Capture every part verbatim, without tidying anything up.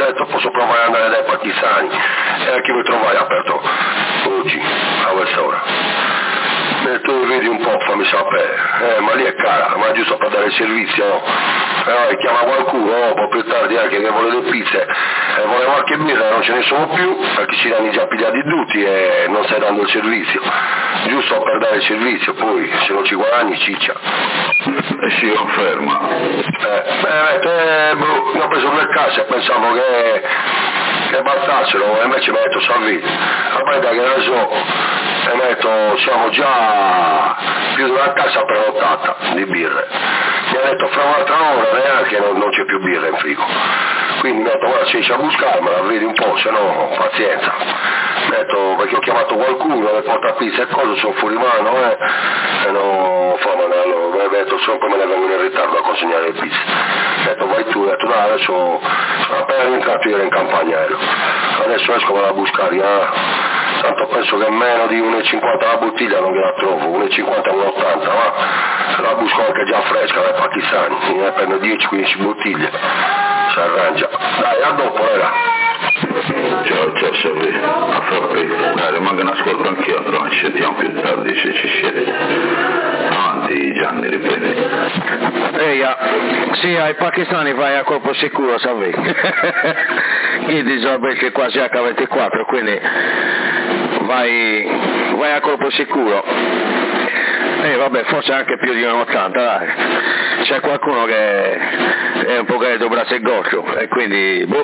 detto posso provare ad andare dai pakistani, e a chi mi trovai aperto oggi, a quest'ora. Mi ha detto vedi un po', fammi sapere, eh, ma lì è cara, ma è giusto per dare il servizio, no? Eh, chiama qualcuno, oh, un po' più tardi anche che vuole le pizze, e vuole qualche birra, non ce ne sono più, perché ci danno già pigliati tutti e non stai dando il servizio, giusto per dare il servizio, poi se non ci guadagni ciccia. Eh sì, conferma. Eh, beh, eh, bro, mi ho preso due casse e pensavo che, che bastassero, e invece mi ha detto Salvini, vabbè dai che ne so, e mi ha detto siamo già più di una cassa prenottata di birre, mi ha detto fra un'altra ora neanche non, non c'è più birra in frigo, quindi mi ha detto guarda se riesci a buscarmela, vedi un po', se no pazienza, mi ha detto perché ho chiamato qualcuno, le porta pizza e cose, sono fuori mano eh, e non fa male, allora mi ha detto sempre me ne vengono in ritardo a consegnare le pizze, mi ha detto vai tu, ho detto dai adesso sono appena rientrato io ero in campagna aereo, adesso esco vado a buscare, eh. Tanto penso che meno di uno e cinquanta la bottiglia non gliela trovo, uno e cinquanta, uno e ottanta, ma la busco anche già fresca dai pakistani, ne prendo dieci quindici bottiglie, si arrangia. Dai, a dopo raga. Ciao, ciao Salvi, a fra poco, dai, rimango in ascolto anch'io, però ci sentiamo più tardi se ci siete. Avanti Gianni, ripeti. Ehi, sì, ai pakistani vai a colpo sicuro, Salvi. Io dicevo che quasi acca ventiquattro, quindi vai, vai a colpo sicuro. E eh, vabbè, forse anche più di uno ottanta, dai. C'è qualcuno che è un pochetto brassegoccio e quindi boh.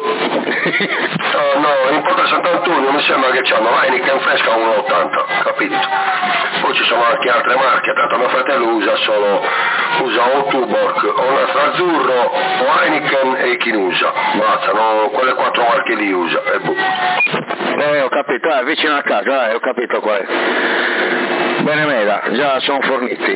No, no, in Porta Sant'Antonio mi sembra che c'hanno Heineken fresca a uno e ottanta, capito? Poi ci sono anche altre marche, tanto mio fratello usa solo, usa o Tuborg, o Nastro Azzurro, o Heineken e Chinusa, basta, no, quelle quattro marche lì usa, e boh. Eh, ho capito, eh, vicino a casa, eh, ho capito qual è. Bene mela, già sono forniti.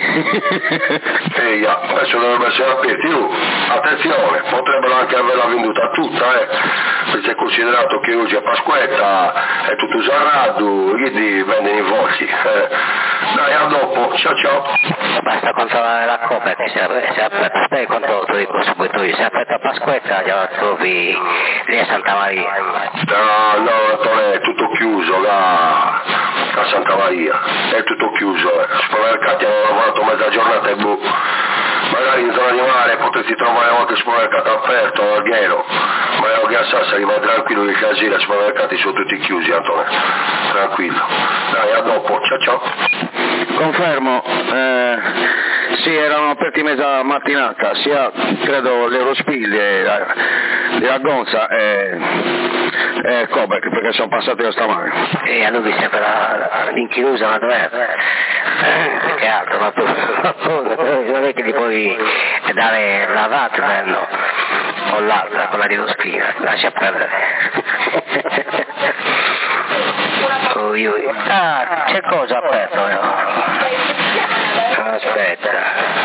Ehi, adesso dovrebbero essere aperti, uh, attenzione, potrebbero anche averla venduta tutta, eh, perché è considerato che oggi è Pasquetta, è tutto usato, quindi vendono i voti. Eh. Dai, a dopo, ciao ciao. Basta controllare la copia che si aspetta, stai controllo, ti dico subito io, se aspetta Pasquetta già la trovi lì a Santa Maria. No, no, Antonio, è tutto chiuso là a Santa Maria, è tutto chiuso, eh. Supermercati hanno lavorato mezza giornata e boh, magari in zona di mare potresti trovare qualche supermercato aperto, alghero, ma io che a Sassari vai tranquillo che casino, i supermercati sono tutti chiusi, Antonio, tranquillo. Dai, a dopo, ciao ciao. Confermo, eh, sì, erano aperti mezza mattinata, sia credo l'Eurospil di Agonza e, e Kobec, perché sono passati io stamane. E a lui mi sembra l'inchiusa, ma dov'è? Eh, che altro, ma tu non è che gli puoi dare la Vatman o l'altra, quella di Eurospil, lascia perdere. Ui, ui. Ah, c'è cosa aperto, no? Aspetta,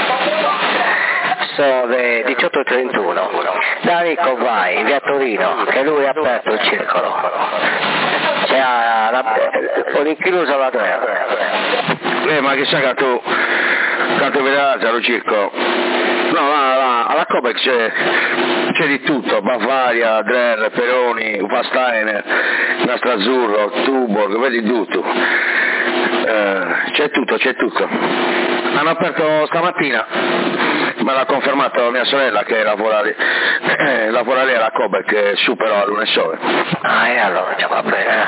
sono le diciotto e trentuno. Da Rico vai, via Torino, che lui ha aperto il circolo. C'è la, la, l'inchiusa la terra. Eh, ma chissà che tu, quanto vedrà lo circo. No, là, là, alla Kobec c'è, c'è di tutto, Bavaria, Dreher, Peroni, Upasteiner, Nastro Azzurro, Tuborg, vedi tutto. Eh, c'è tutto, c'è tutto. Hanno aperto stamattina, me l'ha confermato mia sorella che lavora lì, eh, lavora lì alla Kobec, che supera a Lune Sole. Ah, e allora già va bene.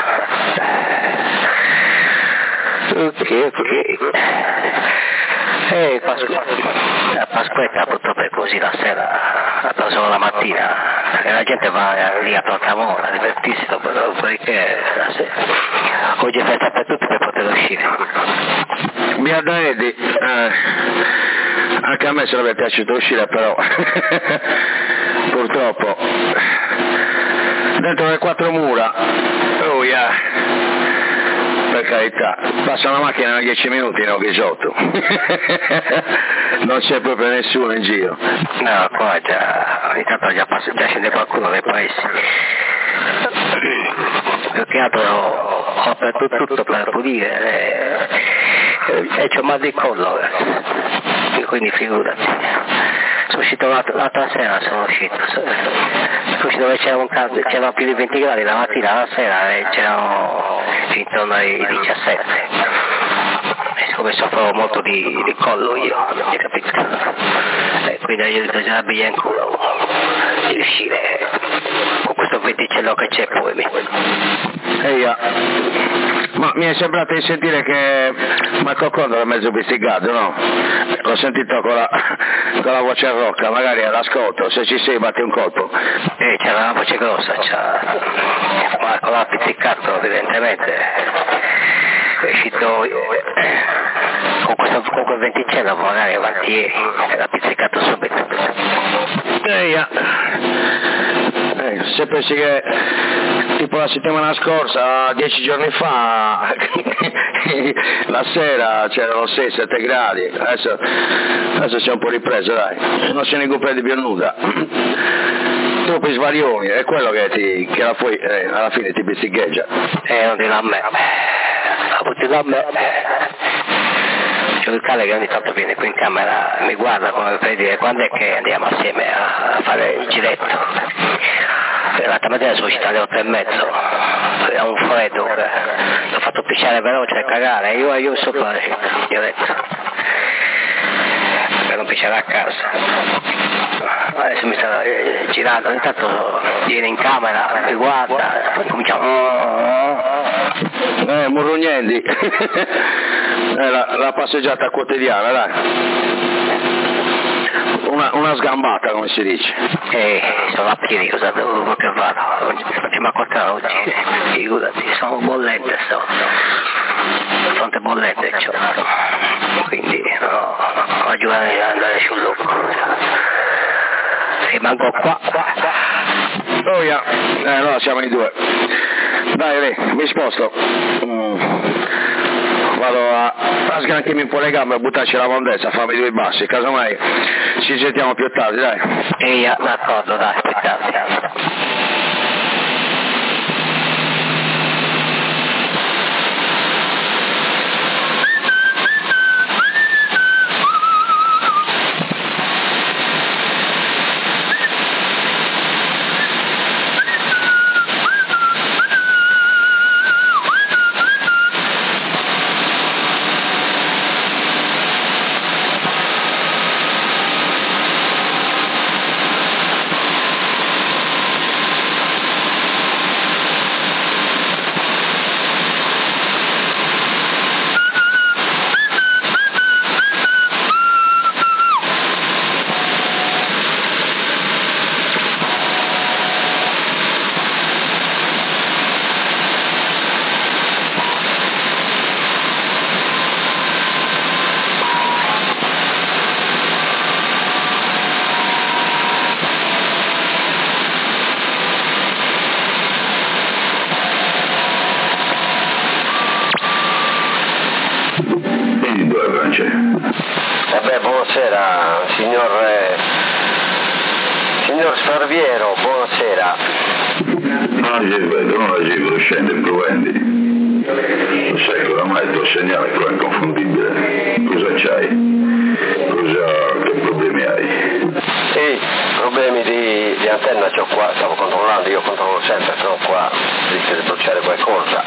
Ok, ok. Eh, Pasqu- Pasquetta purtroppo è così la sera, solo la mattina, e la gente va lì a Plantamona a divertirsi dopo, dopodiché la sera. Oggi è festa per tutti per poter uscire. Mia da Eddie, eh, anche a me sarebbe piaciuto uscire, però purtroppo dentro le quattro mura, oh yeah. Per carità, passa una macchina in dieci minuti, no, che sotto. Non c'è proprio nessuno in giro. No, qua già, ogni tanto già, passa, già scende qualcuno dai paesi. Più che altro ho aperto tutto per pulire e, e c'ho mal di collo, eh. Quindi figurati. Sono uscito l'altra, l'altra sera, sono uscito, sushi dove c'era un caldo, c'erano più di venti gradi la mattina, la sera e c'erano intorno ai diciassette. E siccome soffro molto di, di collo io, ti capisco? E quindi io ho detto già in culo di riuscire con questo venticello che c'è poi. Ehi, ma mi è sembrato di sentire che Marco Conto era mezzo pisticato, no? L'ho sentito con la, con la voce rocca, magari all'ascolto, se ci sei batti un colpo. Eh, c'era una voce grossa, c'era Marco l'ha pizzicato evidentemente, è uscito eh, con, questo, con quel venticello magari avanti ieri, l'ha pizzicato subito. Ehi, eh, se pensi che tipo la settimana scorsa, dieci giorni fa, la sera c'erano sei sette gradi, adesso, adesso si è un po' ripreso, dai, non se ne comprende più nulla. Troppi svarioni, è quello che, ti, che alla, poi, eh, alla fine ti pizzicheggia. Eh, non dirlo a me, non dirlo a me. C'è il cane che ogni tanto viene qui in camera, mi guarda come per dire quando è che andiamo assieme a fare il giretto. L'altra mattina sono uscita alle otto e mezzo, era un freddo, l'ho fatto pisciare veloce e cagare, io io sopra gli ho detto, per non pisciare a casa. Adesso mi sta eh, girando, intanto viene in camera, mi guarda, cominciamo... Eh, Murrugnendi, eh, la, la passeggiata quotidiana, dai. Una, una sgambata, come si dice. Eh, sono a piedi, cosa devo che vado? Prima quattro oggi, figurati, sono bollente, sto. Fronte bollente, c'ho. Quindi, no, voglio andare sul lucco. Rimango qua, qua, qua. Oh yeah, eh, allora siamo in due. Dai, Re, mi sposto. Mm. Vado a, a sgranchirmi un po' le gambe, a buttarci la mondezza, a farmi due bassi, casomai ci sentiamo più tardi, dai. Ehi, d'accordo, dai, più tardi. Vabbè, buonasera, signor, eh, signor Sparviero, buonasera. No, Gilberto, non la Gilberto, scende in Provendi. Lo sai che oramai il tuo segnale però è inconfondibile. Cosa c'hai? Cosa, che problemi hai? Sì, problemi di, di antenna c'ho qua, stavo controllando, io controllo sempre, però qua rischio di bruciare qualcosa.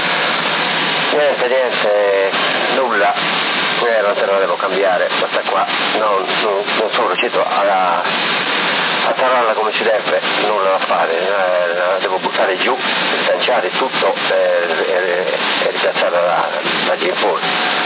Niente, niente, nulla. Eh, l'antenna la devo cambiare, questa qua non, non, non sono riuscito a, a tararla come si deve, nulla da fare, eh, la devo buttare giù, sganciare tutto e, e, e ripiazzarla da, da giù in fuori.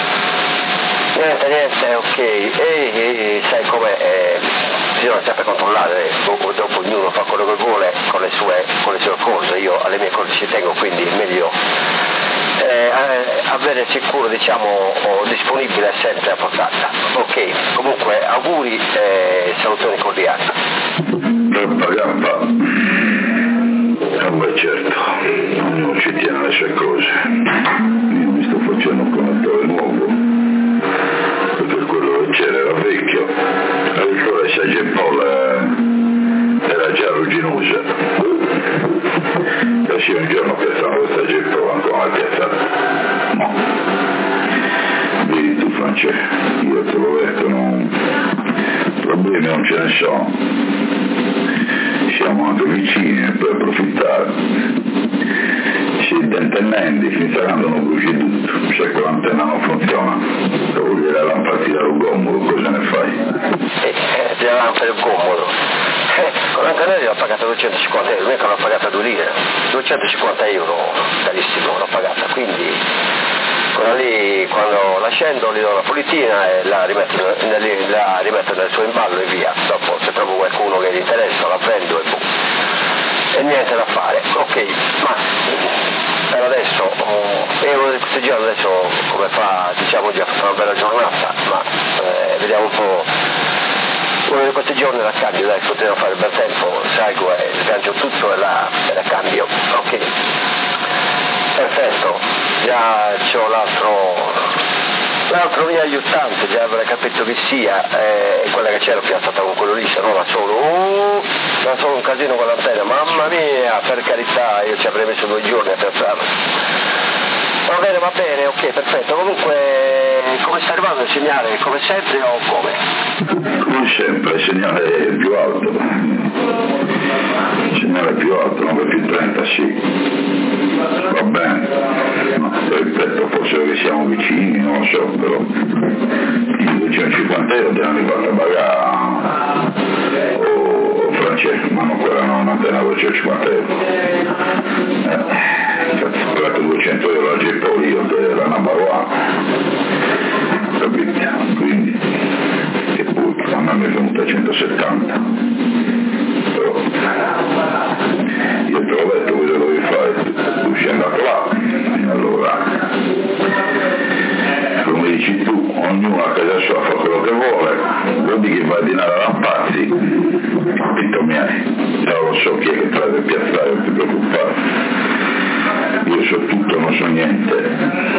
Niente, niente, ok, e, e sai com'è, eh, bisogna sempre controllare, dopo, dopo ognuno fa quello che vuole con le sue, con le sue cose, io alle mie cose ci tengo, quindi è meglio Eh, avere sicuro, diciamo, o disponibile sempre a portata. Ok, comunque auguri e salutoni cordiali. Troppa gamba. Ah beh certo, non ci tiene le sue cose. Io mi sto facendo un connettore nuovo, perché quello che c'era era vecchio, allora Sage Paul era già rugginosa. Sì, un giorno piazzano questa gente ancora a piazzare. No. Vedi tu Francesco, io te l'ho detto, non... problemi non ce ne sono. siamo anche vicini per approfittare. Se intendendo finita quando non bruci tutto, se quell'antenna non funziona, se vuol dire la lampadina del gommolo, cosa ne fai? Eh, eh, ti la lampada del gommolo. Eh, con l'antenna ho pagato duecentocinquanta euro, mica l'ho pagata due lire, duecentocinquanta euro carissimo l'ho pagata, quindi quella lì quando la scendo li do la pulitina e la rimetto, nel, la rimetto nel suo imballo e via, dopo se trovo qualcuno che gli interessa la prendo e boh. E niente da fare, ok, ma per adesso, oh, è uno di questi giorni adesso come fa, diciamo già fa una bella giornata, ma eh, vediamo un po', uno di questi giorni la cambio, dai, continuo a fare il bel tempo, salgo e sgancio tutto e la, e la cambio, ok, perfetto, già c'ho l'altro... L'altro mio aiutante, già avrei capito chi sia, eh, quella che c'era piazzata con quello lì, se no la solo, uh, da solo un casino con l'antenna, mamma mia, per carità, io ci avrei messo due giorni a piazzarla. Va bene, va bene, ok, perfetto, comunque come sta arrivando il segnale, come sempre o come? Come sempre, il segnale è più alto, il segnale è più alto, nove più trenta, sì. Va bene, no, ripeto, forse che siamo vicini, non lo so, però i duecentocinquanta euro ti hanno arrivato a pagare o Francesco, ma non quella non un'antenna duecentocinquanta euro. Eh, ho pagato duecento euro a Geppolio, che era una baroa, capito? Quindi, e poi a me mi è venuta a centosettanta. Però, io te l'ho detto, cosa dovevi fare? Tu sei andato là, allora, come dici tu, ognuno a casa sua fa quello che vuole, vedi che va a dinare a Lampazzi, capito miei, io lo so chi è che te la deve piazzare, non ti preoccupare, io so tutto, non so niente,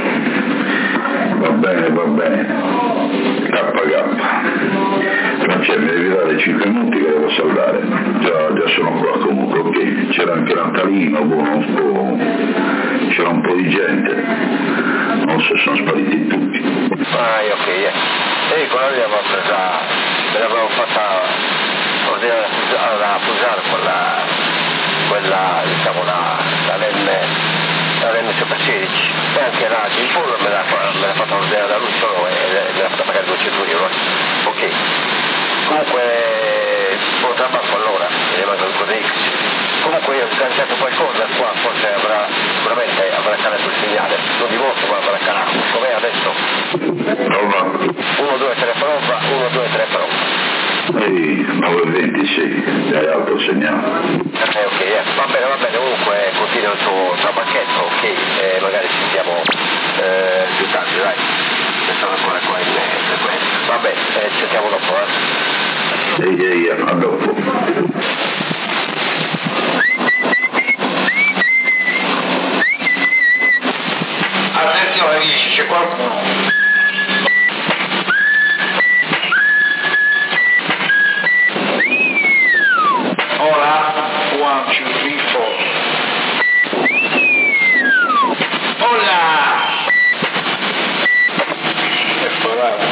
va bene, va bene, K K. Francesco, mi devi dare cinque minuti che devo salvare, già, già sono qua comunque, ok, c'era anche Natalino, buono, un po', c'era un po' di gente, non so, sono spariti tutti. Ah, ok, eh. E quella lì l'abbiamo presa, me l'abbiamo fatta ordinare a fusare quella, quella, diciamo, la, la Lemme, la Lemme Super sedici, e anche la il pollo me l'ha, me l'ha fatta ordinare da lui solo e me l'ha fatta pagare duecento euro, ok. Comunque, buon trabasso allora, mi manca un po' di X. Comunque io ho sganciato qualcosa qua, forse avrà, sicuramente avrà calato il segnale, non di molto ma avrà calato, com'è adesso? Prova. uno, due, tre, prova, uno, due, tre, prova. Ehi, nove ventisei, hai alto segnale. Eh, ok, eh. va bene, va bene, comunque continua il tuo trabacchetto, ok, e magari ci sentiamo eh, più tardi, dai, che sono ancora qua in frequenza. Va bene, eh, ci sentiamo dopo, eh. Ehi, ehi, a dopo. Attenzione, dici, c'è qualcuno. Hola, one, two, three, four. Hola! È forato.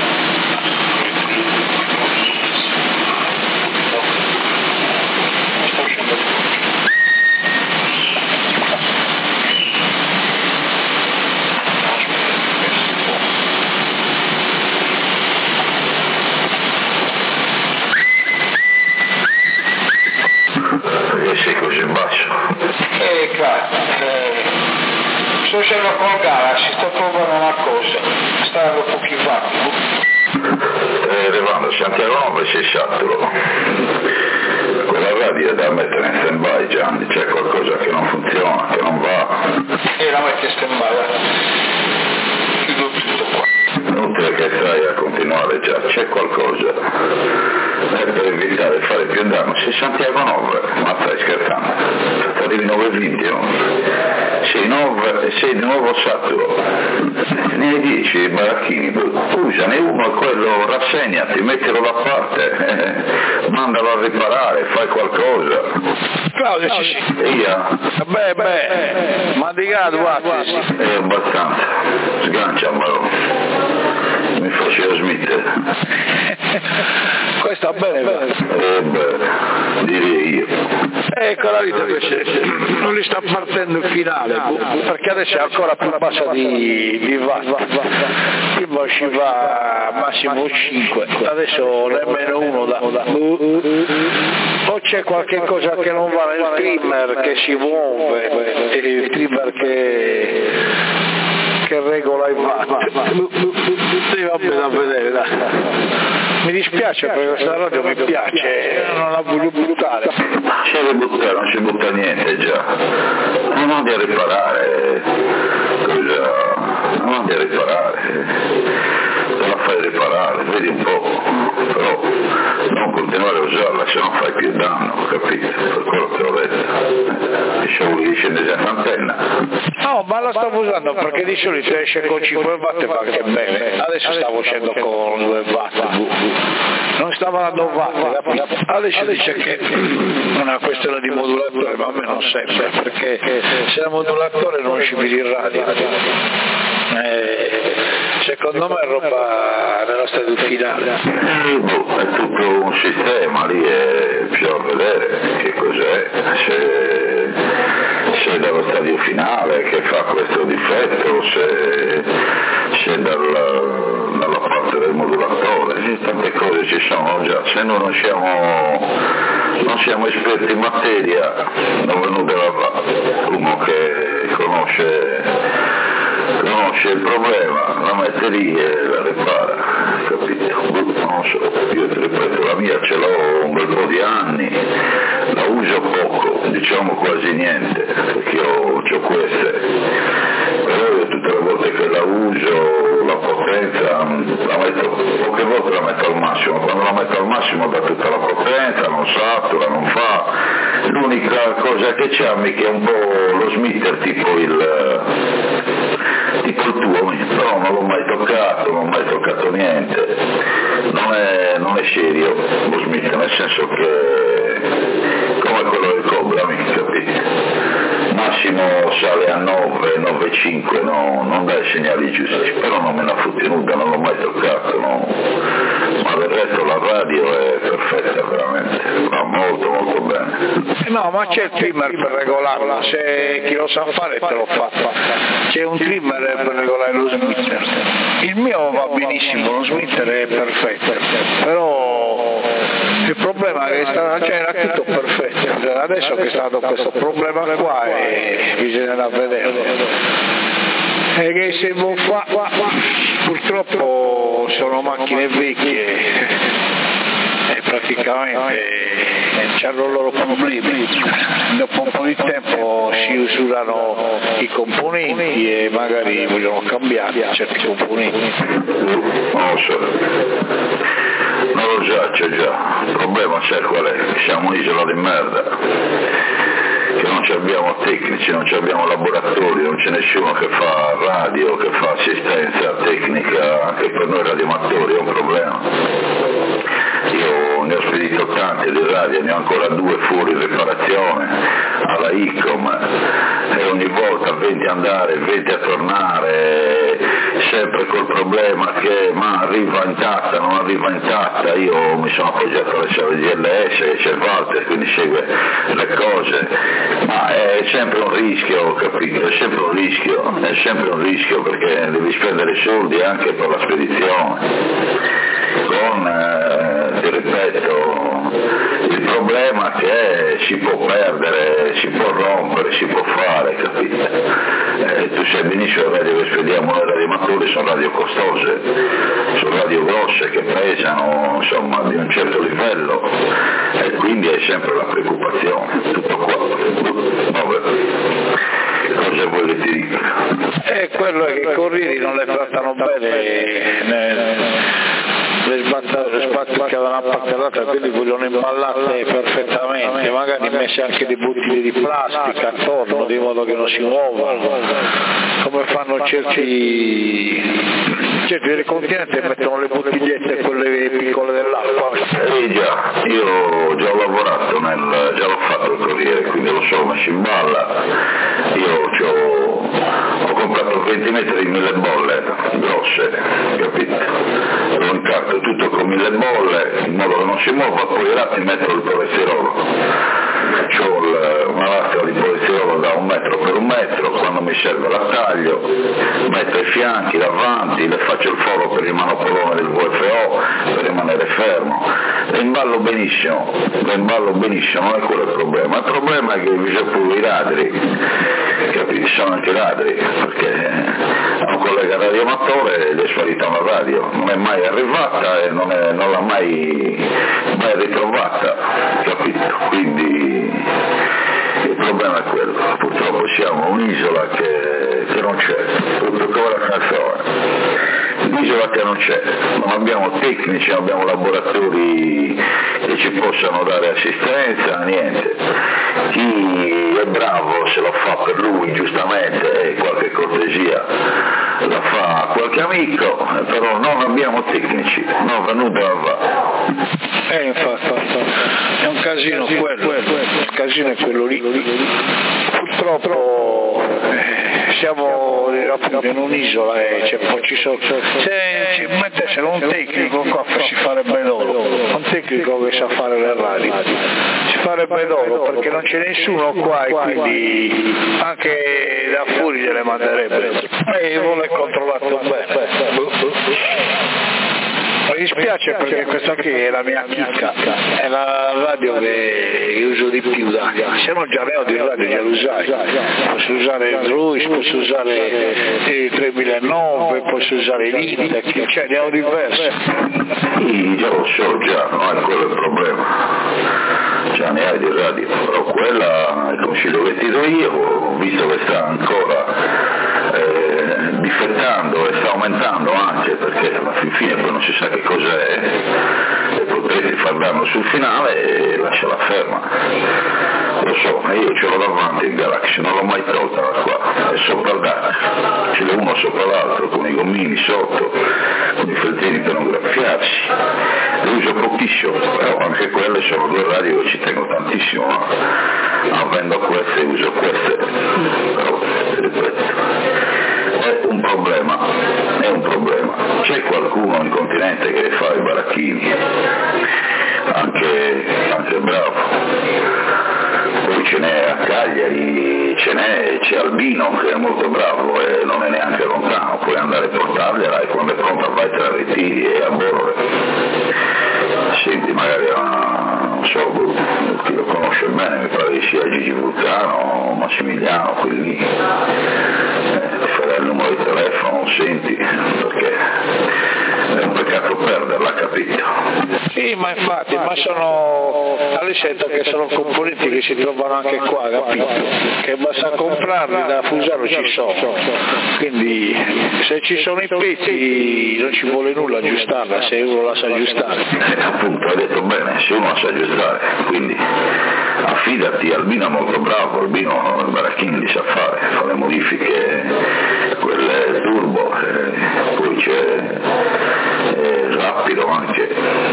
Sei così basso? Eh, cazzo, eh, sto uscendo con Galaxy, sto provando una cosa, stare un po' più vacuo. Stai arrivando a Santiago Nove, sei saturo. Quella radio è da mettere in stand-by, Gianni, c'è qualcosa che non funziona, che non va. E la metti in stand-by, chiudo tutto qua. Inutile che stai a continuare già, c'è qualcosa. È per evitare di fare più danno. Sei Santiago Nove, ma stai scherzando? Arrivi nove venti, no? Sei nove e sei di nuovo saturo. Ne hai dieci baracchini, usane uno e quello rassegnati, mettilo da parte, eh, mandalo a riparare, fai qualcosa. Claudio, ci sì. Via. Beh, beh, ma di caso, guarda. È abbastanza, sganciamelo. Mi faceva smettere. Questo va bene, va. Eh beh, direi io. Ecco, la vita invece non li sta partendo il finale, perché adesso è ancora più bassa di, di watt. Prima ci va massimo cinque, adesso nemmeno uno da. O c'è qualche cosa che non va nel trimmer che si muove, il trimmer che, che regola i watt. Sì, vabbè, da vedere, dai. Mi dispiace perché questa radio mi piace, non la voglio buttare. C'è da buttare, non ci butta niente già. Non ho da riparare. Cosa? Non ho da riparare. Te la fai riparare, vedi un po'. Però non continuare a usarla se non fai più danno, capito? Per quello che ho detto. Diciamo che dice l'antenna. No, ma la stavo usando perché di solito esce con cinque watt e va anche bene. Adesso stavo uscendo con due watt. Non stava a due watt, capito? Adesso dice che è una questione di modulatore, ma a me non serve, perché se il modulatore non ci vedi in radio. Eh, secondo me è roba nella stadio finale. È tutto un sistema, lì è più a vedere che cos'è, se, se è dallo stadio finale che fa questo difetto, se, se è dal, dalla parte del modulatore, tante cose ci sono già, se noi non siamo, non siamo esperti in materia, non venuto da uno che conosce conosce il problema, la mette lì e la ripara, capito? Non so, io ti ripeto, la mia ce l'ho un bel po' di anni, la uso poco, diciamo quasi niente, perché io ho queste, però io tutte le volte che la uso, la potenza, la metto, poche volte la metto al massimo, quando la metto al massimo dà tutta la potenza, non satura, non fa, l'unica cosa che c'ha mica è un po' lo smitter tipo il... tipo il tuo, però non l'ho mai toccato, non ho mai toccato niente, non è, non è serio lo Smith, nel senso che come quello del Cobra, mi capite? Massimo sale a nove, nove virgola cinque, no, non dà i segnali giusti, però non me ne ha futtenuta, non l'ho mai toccato, no. Ma del resto la radio è perfetta veramente, va molto molto bene. No, ma c'è il trimmer per regolarla, se chi lo sa fare te lo fa, c'è un trimmer per regolare lo smitter. Il mio va benissimo, lo smitter è perfetto, però il problema è che sta, cioè, era tutto perfetto, adesso che è stato questo problema qua e bisognerà vederlo. E che se non fa, purtroppo sono macchine vecchie e praticamente hanno i loro problemi, dopo un po' di tempo si usurano i componenti e magari vogliono cambiare certi componenti. Non lo so, non lo so, c'è già, il problema c'è qual è, siamo un'isola di merda, che non abbiamo tecnici, non abbiamo laboratori, non c'è nessuno che fa radio, che fa assistenza tecnica, anche per noi radioamatori è un problema. Io ne ho spedito tante di radio, ne ho ancora due fuori in riparazione alla I C O M e ogni volta venti a andare, venti a tornare, sempre col problema che ma arriva intatta, non arriva intatta. Io mi sono appoggiato alle chiavi di L S, c'è Walter, quindi segue le cose, ma è sempre un rischio, capito? È sempre un rischio, è sempre un rischio perché devi spendere soldi anche per la spedizione. Con, eh, ti ripeto, il problema che è, si può perdere, si può rompere, si può fare, capito? Eh, tu sai benissimo le radio che spediamo noi radioamatori sono radio costose, sono radio grosse che pesano, insomma, di un certo livello e quindi è sempre la preoccupazione, tutto qua. Vabbè. Cosa vuoi che ti dica? E quello è che i corrieri non le trattano bene, ne, le sbattano da una parte all'altra, quindi vogliono imballarle perfettamente, magari messe anche dei bottiglie di plastica attorno, di modo che non si muovano, come fanno certi, certi del continente, mettono le bottigliette, quelle piccole dell'acqua. Eh già, io già ho lavorato, nel, già l'ho fatto il corriere, quindi lo so, messo in balla, io ho, ho comprato venti metri di mille bolle grosse, capito? Lo incarto tutto con mille bolle in modo che non si muova, poi i ratti metto il polistirolo. Ho una lastra di polistirolo da un metro per un metro, quando mi serve la taglio, metto i fianchi, davanti, le faccio il foro per il manopolone del V F O per rimanere fermo, le imballo benissimo, le imballo benissimo, non è quello il problema. Il problema è che bisogna pure i ladri, capisci? Sono anche ladri, perché un collega radioamatore gli è sparita una radio, non è mai arrivata e non, è, non l'ha mai, mai ritrovata, capito? Quindi il problema è quello, purtroppo siamo un'isola che, che non c'è, tutto come la canzone. L'isola che non c'è, non abbiamo tecnici, non abbiamo laboratori che ci possano dare assistenza, niente. Chi è bravo se lo fa per lui giustamente e qualche cortesia la fa a qualche amico, però non abbiamo tecnici, non venuto a va. Eh infatti, è un casino quello, il casino è quello lì. Purtroppo eh, siamo appunto in un'isola e c'è, poi ci sono, se ci mettessero un tecnico qua si farebbe d'oro, un tecnico che sa fare le radio, si farebbe d'oro perché non c'è nessuno qua e quindi anche da fuori gliele manderebbe e non è controllato bene. Mi dispiace perché questa qui è la mia chicca, è la radio che uso di più, dai. Se non già ne ho di radio già lo usai, posso usare il Ruiz, posso usare il tremilanove, posso usare l'Intec, cioè ne ho diverse. Sì, già lo so già, non è quello il problema, già ne hai di radio, però quella è come ci dovete io, ho visto che sta ancora eh, difettando e sta aumentando anche perché alla fin fine poi non si sa che cos'è e potresti far danno sul finale e lasciala ferma. Lo so, io ce l'ho davanti il Galaxy, non l'ho mai tolta da qua, è sopra il D A C, ce l'è uno sopra l'altro con i gommini sotto, con i feltrini per non graffiarsi, lo uso pochissimo, però anche quelle sono due radio che ci tengo tantissimo, avendo queste uso queste, però ripeto. È un problema, è un problema. C'è qualcuno in continente che fa i baracchini, anche, anche bravo. Poi ce n'è a Cagliari, ce n'è, c'è Albino che è molto bravo e non è neanche lontano, puoi andare a portargliela e quando è pronta vai tra ritiri e a Borore. Senti, magari a, non so, chi lo conosce bene, mi pare che sia Gigi Vulcano, Massimiliano, quelli lì. Eh, ti farei il numero di telefono, senti, perché è un peccato perderla, capito? Sì, ma infatti, ma sono alle sette che sono componenti che si trovano anche qua, capito? Che basta comprarli, da Fusaro ci sono, quindi se ci sono i pezzi non ci vuole nulla aggiustarla, se uno la sa aggiustare. Eh, appunto, hai detto bene, se uno la sa aggiustare, quindi affidati, Albino è molto bravo, Albino il baracchino li sa fare, fa le modifiche, quelle turbo, eh, poi c'è eh, rapido anche,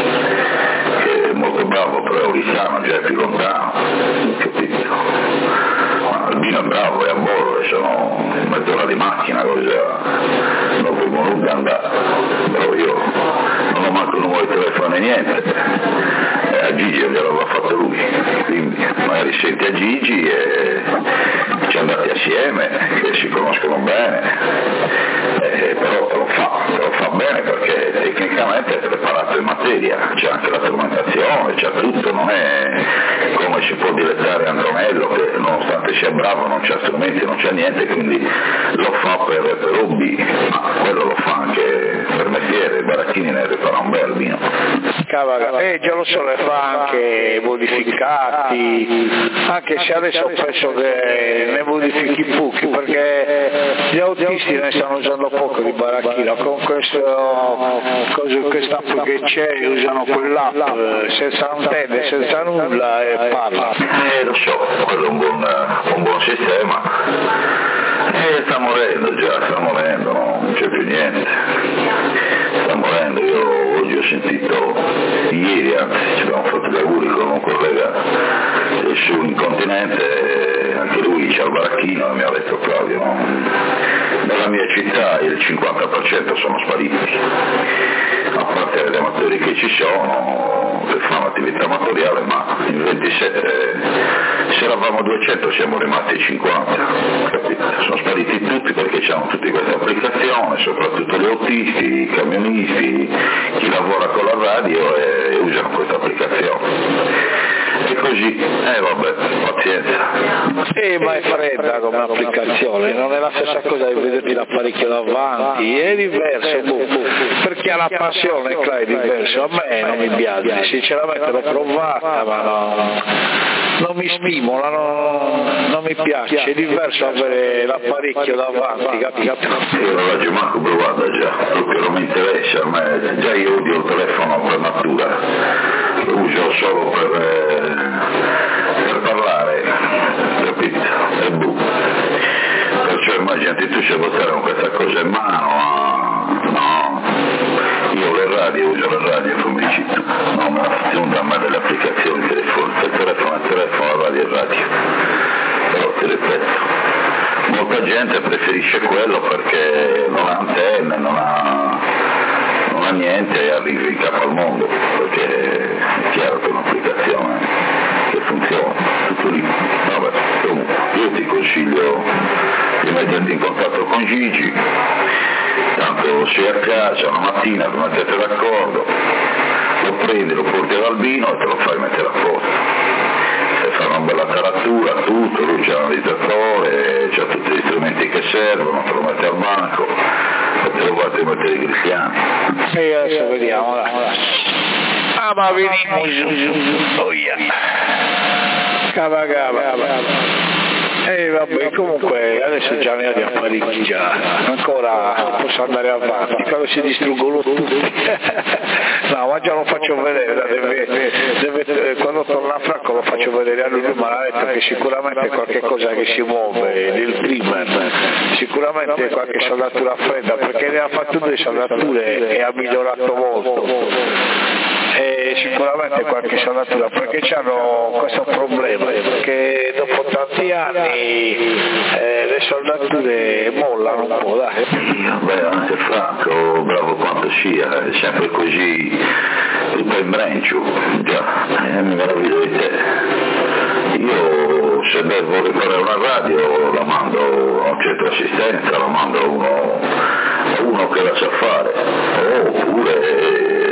che è molto bravo, però è Oristano, già è più lontano, capito? Ma Albino è bravo, è a Borro, sono mezz'ora di macchina, cosa, non può nulla andare, però io non ho manco il numero di telefono né niente, e a Gigi gliel'aveva fatto lui, quindi magari senti a Gigi e ci andate assieme, che si conoscono bene, eh, però te lo fa, te lo fa bene perché tecnicamente è preparato in materia, c'è anche la strumentazione, c'è tutto, non è come si può dilettare Antonello che nonostante sia bravo non c'ha strumenti, non c'è niente, quindi lo fa per, per hobby, ma quello lo fa anche per mestiere, i baracchini ne ripara un bel Albino. Cavolo, eh già lo so, le fa anche modificati, anche se adesso penso che ne modifichi pochi perché gli autisti ne stanno usando poco di baracchino, con questo cosa, questa app che c'è usano quell'app senza antenne, senza nulla e parla. Eh lo so, quello è un buon, un buon sistema. Eh, sta morendo già, sta morendo, non c'è più niente. Sta morendo, io oggi ho sentito ieri, anzi ci abbiamo fatto gli auguri con un collega su in continente, anche lui c'è al baracchino, mi ha detto Claudio, no? Nella mia città il cinquanta per cento sono spariti, a parte gli amatori che ci sono, che fanno attività amatoriale, ma in ventisette, se eravamo duecento siamo rimasti cinquanta, capito? Sono spariti tutti perché hanno tutte queste applicazioni, soprattutto gli autisti, i camionisti, chi lavora con la radio e, e usano questa applicazione. E così, eh vabbè, pazienza. Sì, ma è fredda come applicazione, non è la stessa cosa di vederti l'apparecchio davanti, è diverso, boh, per chi ha la passione, Claudio, è diverso, a me non mi piace, sinceramente l'ho provata, ma no, non mi stimola, non, non mi piace, è diverso avere l'apparecchio davanti, capito? Io non l'ho mai provata già, perché non mi interessa, a me già io odio il telefono per natura, lo uso solo per, eh, per parlare, capito? E boh. Perciò immaginati tu se votare con questa cosa in mano, no, io le radio, uso le radio come dici tu, no, ma non da me delle applicazioni telefono, il telefono è telefono, la radio è radio, però ti ripeto, molta gente preferisce quello perché non ha antenne, non ha, non ha niente e arrivi in capo al mondo, perché è chiaro che è un'applicazione che funziona, tutto lì. Vabbè, comunque, io ti consiglio di metterti in contatto con Gigi, tanto sei a casa una mattina, vi mettete d'accordo, lo prendi, lo porti all'Albino e te lo fai mettere a posto. Se fa una bella taratura, tutto, lui c'ha l'analizzatore, c'ha tutti gli strumenti che servono, te lo metti al banco e te lo guardi a mettere i cristiani. Sì, adesso vediamo, dai. Ah, ma veniamo, oh yeah. Cava, cava, cava. E eh, vabbè, comunque adesso già ne ho di apparecchi già, ancora posso andare avanti, quando si distruggono tutti. No, ma già lo faccio vedere, deve, deve, quando torna a Franco lo faccio vedere a lui, ma ha detto che sicuramente qualche cosa che si muove nel primer, sicuramente qualche saldatura fredda, perché ne ha fatto due saldature e ha migliorato molto. E sicuramente qualche saldatura, perché hanno questo problema, perché dopo tanti anni eh, le saldature mollano un po', dai. Beh, anche Franco, bravo quanto sia, è sempre così, tutto in brencio, già, eh, mi meraviglio di te. Io se devo riparare una radio la mando a un centro assistenza, la mando a uno, a uno che la sa fare, oppure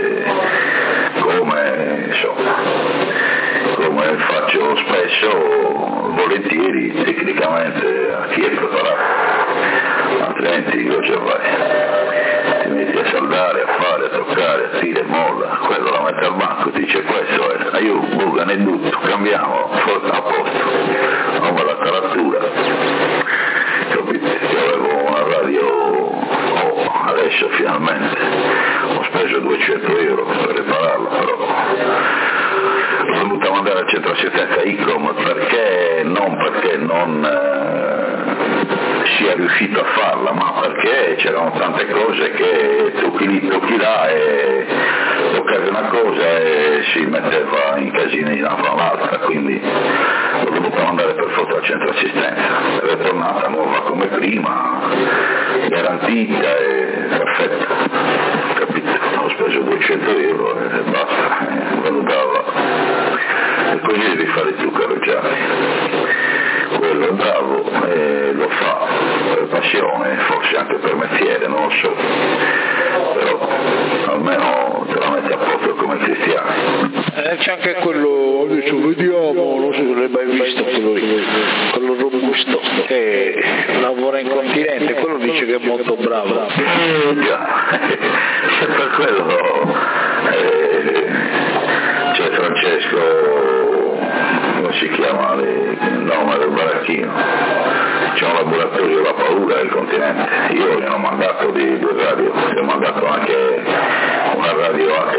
come, insomma, come faccio spesso, volentieri, tecnicamente a chi è preparato, altrimenti cosa vai? Ti metti a saldare, a fare, a toccare, a tira e molla, quello la mette al banco, dice questo è, io buca ne tutto, cambiamo, a posto, non va la taratura, capite? Io avevo una radio, oh, adesso finalmente, ho speso duecento euro per ripararla, però l'ho dovuta mandare al centro assistenza I C O M perché non perché non eh, sia riuscito a farla, ma perché c'erano tante cose che tocchi lì, tocchi là e toccavi una cosa e si metteva in casini una fra l'altra, quindi l'ho dovuta mandare per forza al centro assistenza, ed è tornata nuova come prima, garantita e perfetta, capito? Ho speso duecento euro e basta, e valutava. E così devi fare tu, caro Gianni. Quello è bravo e lo fa per passione, forse anche per mestiere, non lo so, però almeno te la metti a posto come cristiani. Eh, c'è anche quello, adesso vediamo, non so se l'hai mai visto, quello lì, quello robusto, che lavora in continente, quello dice che è molto bravo. Eh, già, e per quello eh, c'è Francesco, come si chiama, il nome del baracchino, c'è un laboratorio della paura del continente, io gli ho mandato di due radio, gli ho mandato anche una radio H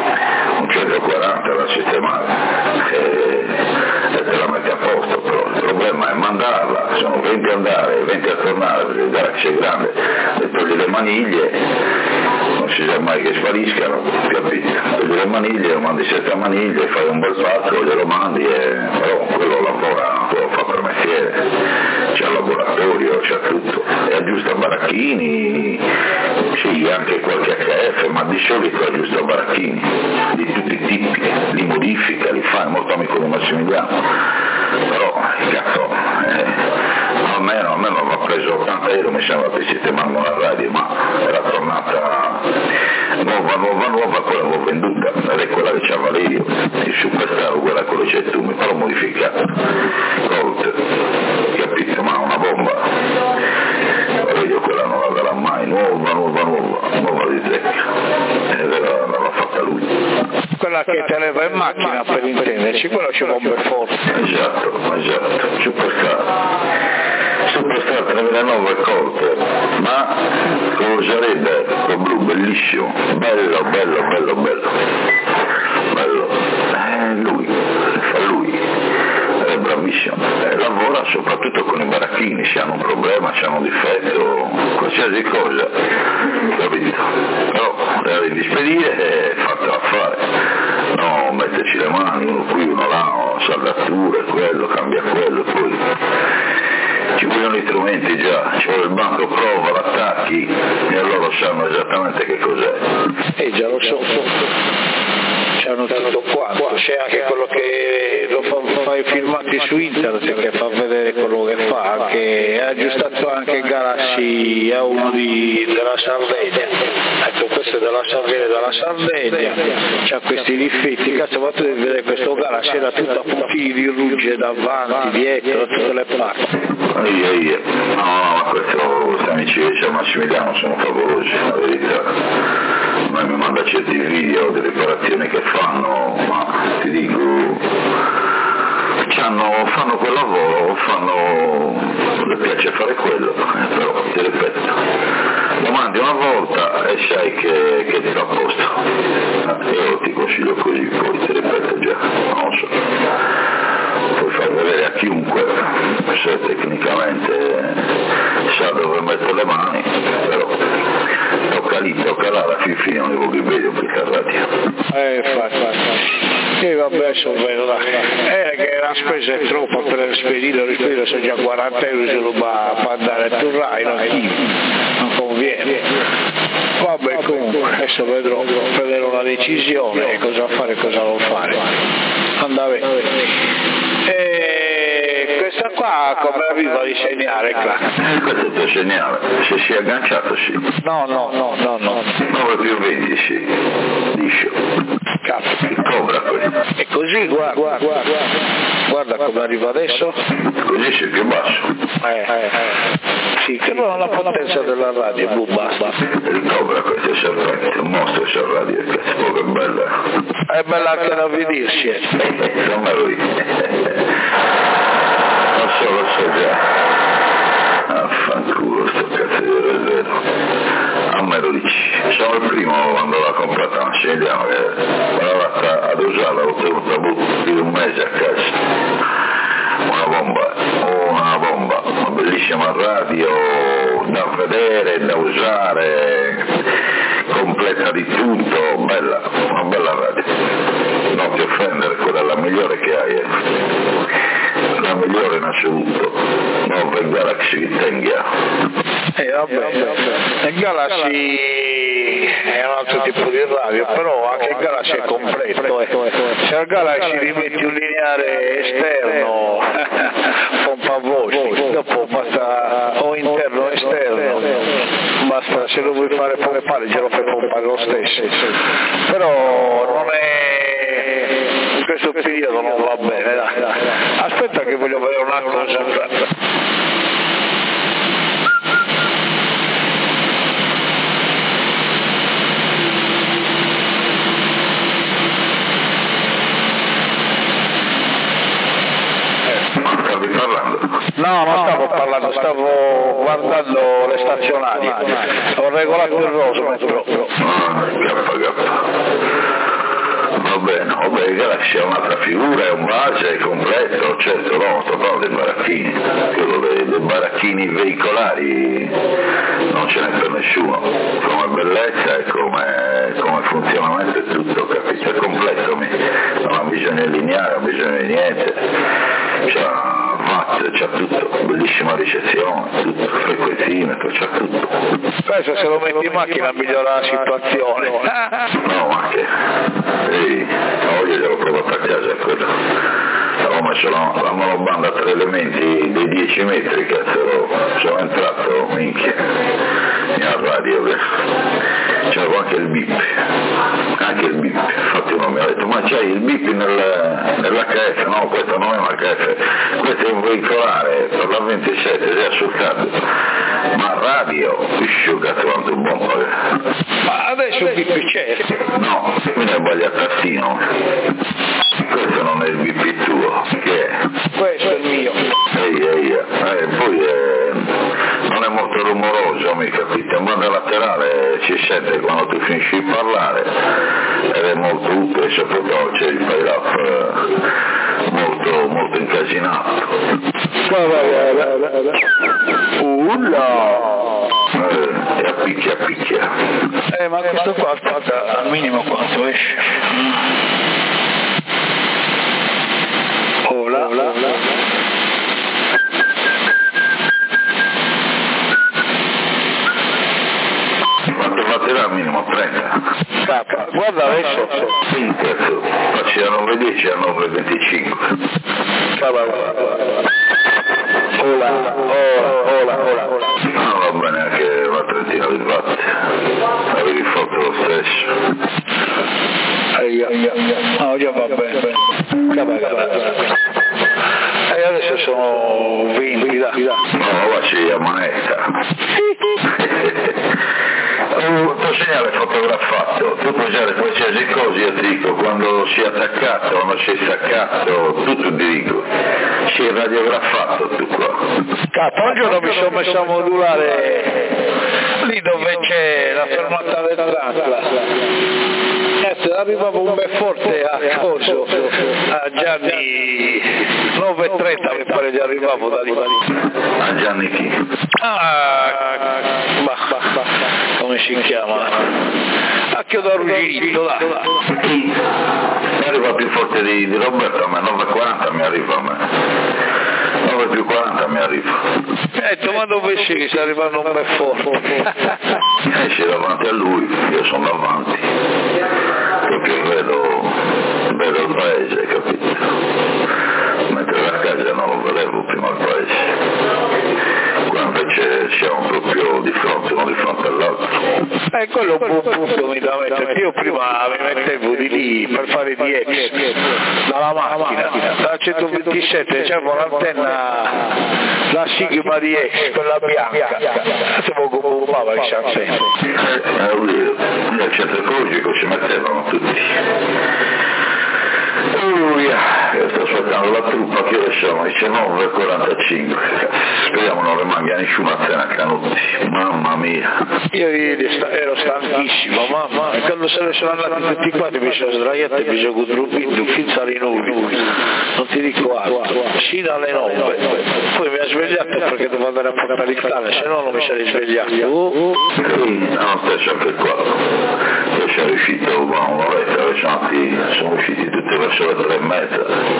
F, un centoquaranta da sistemare e, e te la metti a posto, però il problema è mandarla, sono venti andare, venti a tornare, perché il Galaxy è grande, e togli le maniglie, non si sa mai che spariscano, capito? Togli le maniglie, lo mandi sette maniglie, fai un bel pacco, glielo mandi, e però quello lavora, lo fa per mestiere, c'è il laboratorio, c'è tutto, e aggiusta baracchini, sì, anche qualche H F, ma di solito aggiusta baracchini, di tutti i tipi, li modifica, li fa, è molto amico di Massimiliano, però il cazzo, eh, almeno, almeno aveva preso ottanta euro, mi sembra, per sistemare la radio, ma era tornata nuova, nuova, nuova, quella l'ho venduta, ed è quella che c'aveva lì io, il Superstar, quella con le cettumi, però modificata, Colt, capito, ma una bomba, la radio quella non la darà mai, nuova, nuova, nuova, nuova di zecca, ed era, l'aveva fatta lui. Quella che teneva in macchina, per intenderci, quello ci bombe forte. Esatto, esatto, Superstar. Superstar tremilanove Colt, ma con Jared, con blu, bellissimo, bello, bello, bello, bello, bello, eh, lui, fa lui, è bravissimo, eh, lavora soprattutto con i baracchini, se hanno un problema, se hanno un difetto, qualsiasi cosa, capito? Però era di spedire e fatela fare, no, metterci le mani, uno qui, uno là, no, saldature, quello, cambia quello, poi ci vogliono gli strumenti già, ci vuole il banco prova, l'attacchi e loro sanno esattamente che cos'è. E già lo so, c'hanno tutto quanto, c'è anche quello che lo fa, fa i filmati su internet che fa vedere quello che fa, anche ha aggiustato anche Galaxy a uno di, della Sardegna, ecco questo è della Sardegna, della Sardegna, c'ha questi difetti, cazzo ma tu devi vedere questo Galaxy era tutto a puntini di ruggine davanti, dietro, da tutte le parti. Io, io. No, ma questo, questi amici che c'è Massimiliano sono favolosi, la verità. Ma mi manda certi video delle riparazioni che fanno, ma ti dico, fanno quel lavoro, fanno, le piace fare quello, eh, però ti ripeto, lo mandi una volta e sai che, che ti dà a posto. Io ti consiglio così, poi ti ripeto già, non so. Puoi far vedere a chiunque se tecnicamente sa dove mettere le mani, però tocca lì, tocca là, alla fin fine non devo che vedo più radio. Eh, infatti, infatti. E vabbè, sono vero, eh, che la spesa è troppa per spedire, rispedire, sono già quaranta euro se lo va a andare a Turrai, non conviene. Vabbè, comunque, adesso vedrò, vedrò la decisione, cosa fare e cosa non fare. Andare. E questa qua come arriva di segnale, qua? Eh, questo è il tuo segnale, se si è agganciato sì. No, no, no, no, no. nove più venti sì, liscio. Cazzo. Il cobra questo. E così, guarda, guarda, guarda, guarda come arriva adesso. Così sei più basso. Eh, eh, eh. Sì, che non ha la potenza della radio, boh, basta. Il cobra questo è il serpente, un mostro sul radio, cazzo, che bella. È bella anche da vedersi. Insomma lui. Lo so, lo so già. Affanculo sto cazzo di resetto. A me lo dici. Sono il primo quando l'ha comprata una sedia, che l'ha ad usarla, l'ho tenuta più di un mese a casa. Una bomba, una bomba, una bellissima radio da vedere, da usare, completa di tutto, bella, una bella radio. Non ti offendere, quella è la migliore che hai, eh. La migliore in assoluto, non per Galaxy che tenga. Eh vabbè, vabbè. Il Galaxy è un altro tipo di radio, però anche il Galaxy è completo, eh. Se al Galaxy gli metti un lineare esterno, pompa voci, dopo basta, o interno o esterno, basta, se lo vuoi fare pompare glielo fai pompare lo stesso, però non è, in questo periodo non va bene, dai. Aspetta che voglio vedere una cosa. Stavi parlando? No, non stavo parlando, stavo guardando le stazionarie. Ho regolato il rosmetro. Ah, K K. Va bene, vabbè, Galaxy è un'altra figura, è un base, è completo, certo, no, sto parlando dei baracchini, quello dei, dei baracchini veicolari non ce n'è per nessuno, come bellezza e come, come funzionamento è tutto, capito? È completo, non ha bisogno di lineare, non ha bisogno di niente, c'ha watt, c'ha tutto, bellissima ricezione, tutto, frequenzimetro, c'ha tutto. Penso se lo metti in macchina migliora la situazione. No, ma che? Ehi, la voglia gliel'ho provato a casa quello. Ho messo la, la monobanda a tre elementi dei dieci metri, cazzo, sono entrato, minchia, in radio, c'avevo anche il bip, anche il bip, infatti uno mi ha detto, ma c'hai il bip nel, nell'H F? No, questo non è un H F, questo è un veicolare per la ventisette, sei assoldato. Ma radio, piscio, cazzo, quanto è buono. Ma adesso il bip c'è? No, quindi è sbagliato a tastino. Questo non è il B P tuo, che è? Questo è il mio. Ehi, ehi, eh, poi è, non è molto rumoroso, mi capite? In banda laterale si sente quando tu finisci di parlare ed è molto utile, soprattutto c'è il file up molto, molto incasinato. Ulla! Eh, e appicchia, appicchia. Eh, ma questo qua aspetta, al minimo quanto esce? Ola, ola, ola. Quanto batterà al minimo? trenta? Capa, guarda adesso. Sì, cazzo, facci da nove dieci a nove venticinque. Capa, guarda. Ola, ola, ola, ola, ola. Non va bene anche una trentina di watt. Avevi fatto lo stesso. Aia, aia, aia. No, già va bene, bene. Capa, capa. E adesso sono venti, dai. No, la c'è a manetta. Un tuo segnale fotografato, tu puoi usare qualsiasi cosa, io ti dico, quando si è attaccato, quando si è staccato, tutto ti dico, si è radiografato tu qua. Capo, un giorno mi sono messo a modulare lì dove c'è la fermata del Trantla. Cazzo, arrivavo un bel forte a coso, a Gianni nove e trenta mi pare che arrivavo da lì. A Gianni chi? Ah, bah, bah, bah, come si chiama? A Chiodo Arrugginito, là. Chi? Mi arriva più forte di, di Roberto, a me nove e quaranta mi arriva a me. nove più quaranta mi arriva. Eh, ma dove sei? Si arriva non bel forte. Eh, sei davanti a lui, io sono davanti. Perché vedo, vedo il paese, capito? Mentre la casa non lo vedevo prima il paese. Qua invece siamo proprio di fronte uno di fronte all'altro. Eh, quello è un buon punto mi da mettere. Io prima mi mettevo di lì per fare D X dalla macchina, da centoventisette c'avevo l'antenna, la Sigma D X, quella bianca, sapevo come occupava il Shansen. Eh, lì al centro ecologico ci mettevano tutti. Uh, yeah. Io sto aspettando la truppa, che ore sono? diciannove e quarantacinque. Speriamo non rimanga nessuna cena Canutti. Mamma mia. Io ieri ero stanchissimo, mamma, e quando se ne sono andati tutti quanti mi sono sdraiato e mi sono godruito fin alle nove. Non ti dico altro, sino alle nove. Poi mi ha svegliato perché devo andare a portare il cane, se no non mi sarei svegliato. Uh. Sì, no, stesso anche qua. Io sono riuscito a un'oretta, sono usciti tutti verso le tre e mezza.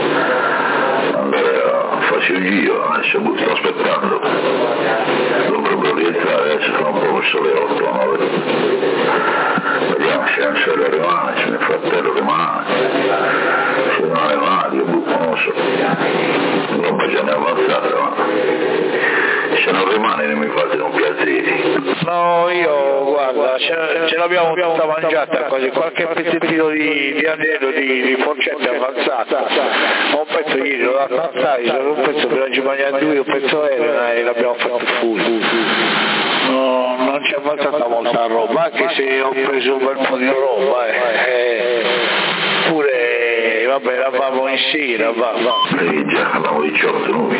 Allora faccio un giro, adesso sto aspettando. Devo proprio rientrare, adesso sono un po' verso le otto, nove. Vediamo se Ansel rimane, se mio fratello rimane. Se non rimane, io buco, non lo so. Roba già ne è avanzata, ma se non rimane non mi fate un piacere. No, io guarda, ce, ce l'abbiamo tutta mangiata, quasi qualche pezzettino di, di anello, di, di forcetta avanzata. Ho un pezzo ieri, l'ho dato a Tyson, un pezzo per oggi mangiare due, un pezzo aereo e l'abbiamo fatto full. No, non c'è avanzata molta roba, anche se ho preso un bel po' di roba, eh. eh pure, vabbè, eravamo in sera, va, va. Sì, già, avevamo diciotto noi.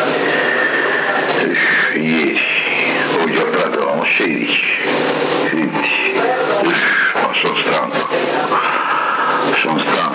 Ieri, oggi giornata avevamo sedici. sedici. Ma sono stanco. Sono stanco.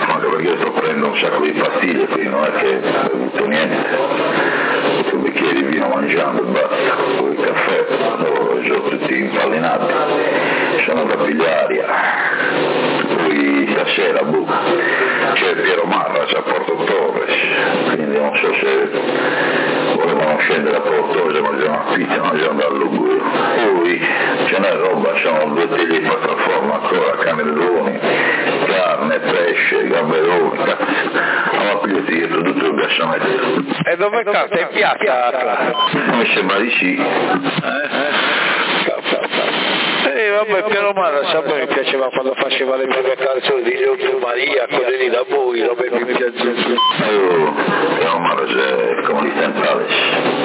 un sacco di pastiglie, quindi non è che ho bevuto niente, un bicchiere di vino mangiando e basta, poi il caffè, sono tutti impallinati, sono andato a pigliare aria, poi stasera boh, c'è Piero Marra, c'è a Porto Torres, quindi non so se volevano scendere a Porto Torres, mangiano una pizza, mangiano dal Luguri, poi ce n'è roba, sono due teglie di piattaforma ancora, canelloni, carne, pesce, gamberoni, cazzo, ma pigliati dietro tutto il gassamento. E dove cazzo? In piazza? Mi sembra di sì. Eh? Eh vabbè, Piero Marra, sempre mi piaceva quando faceva le prime canzoni di Giorgio Maria, quelle di da voi, robe mi piacevano. Io, Piero Marra è come di Tempales.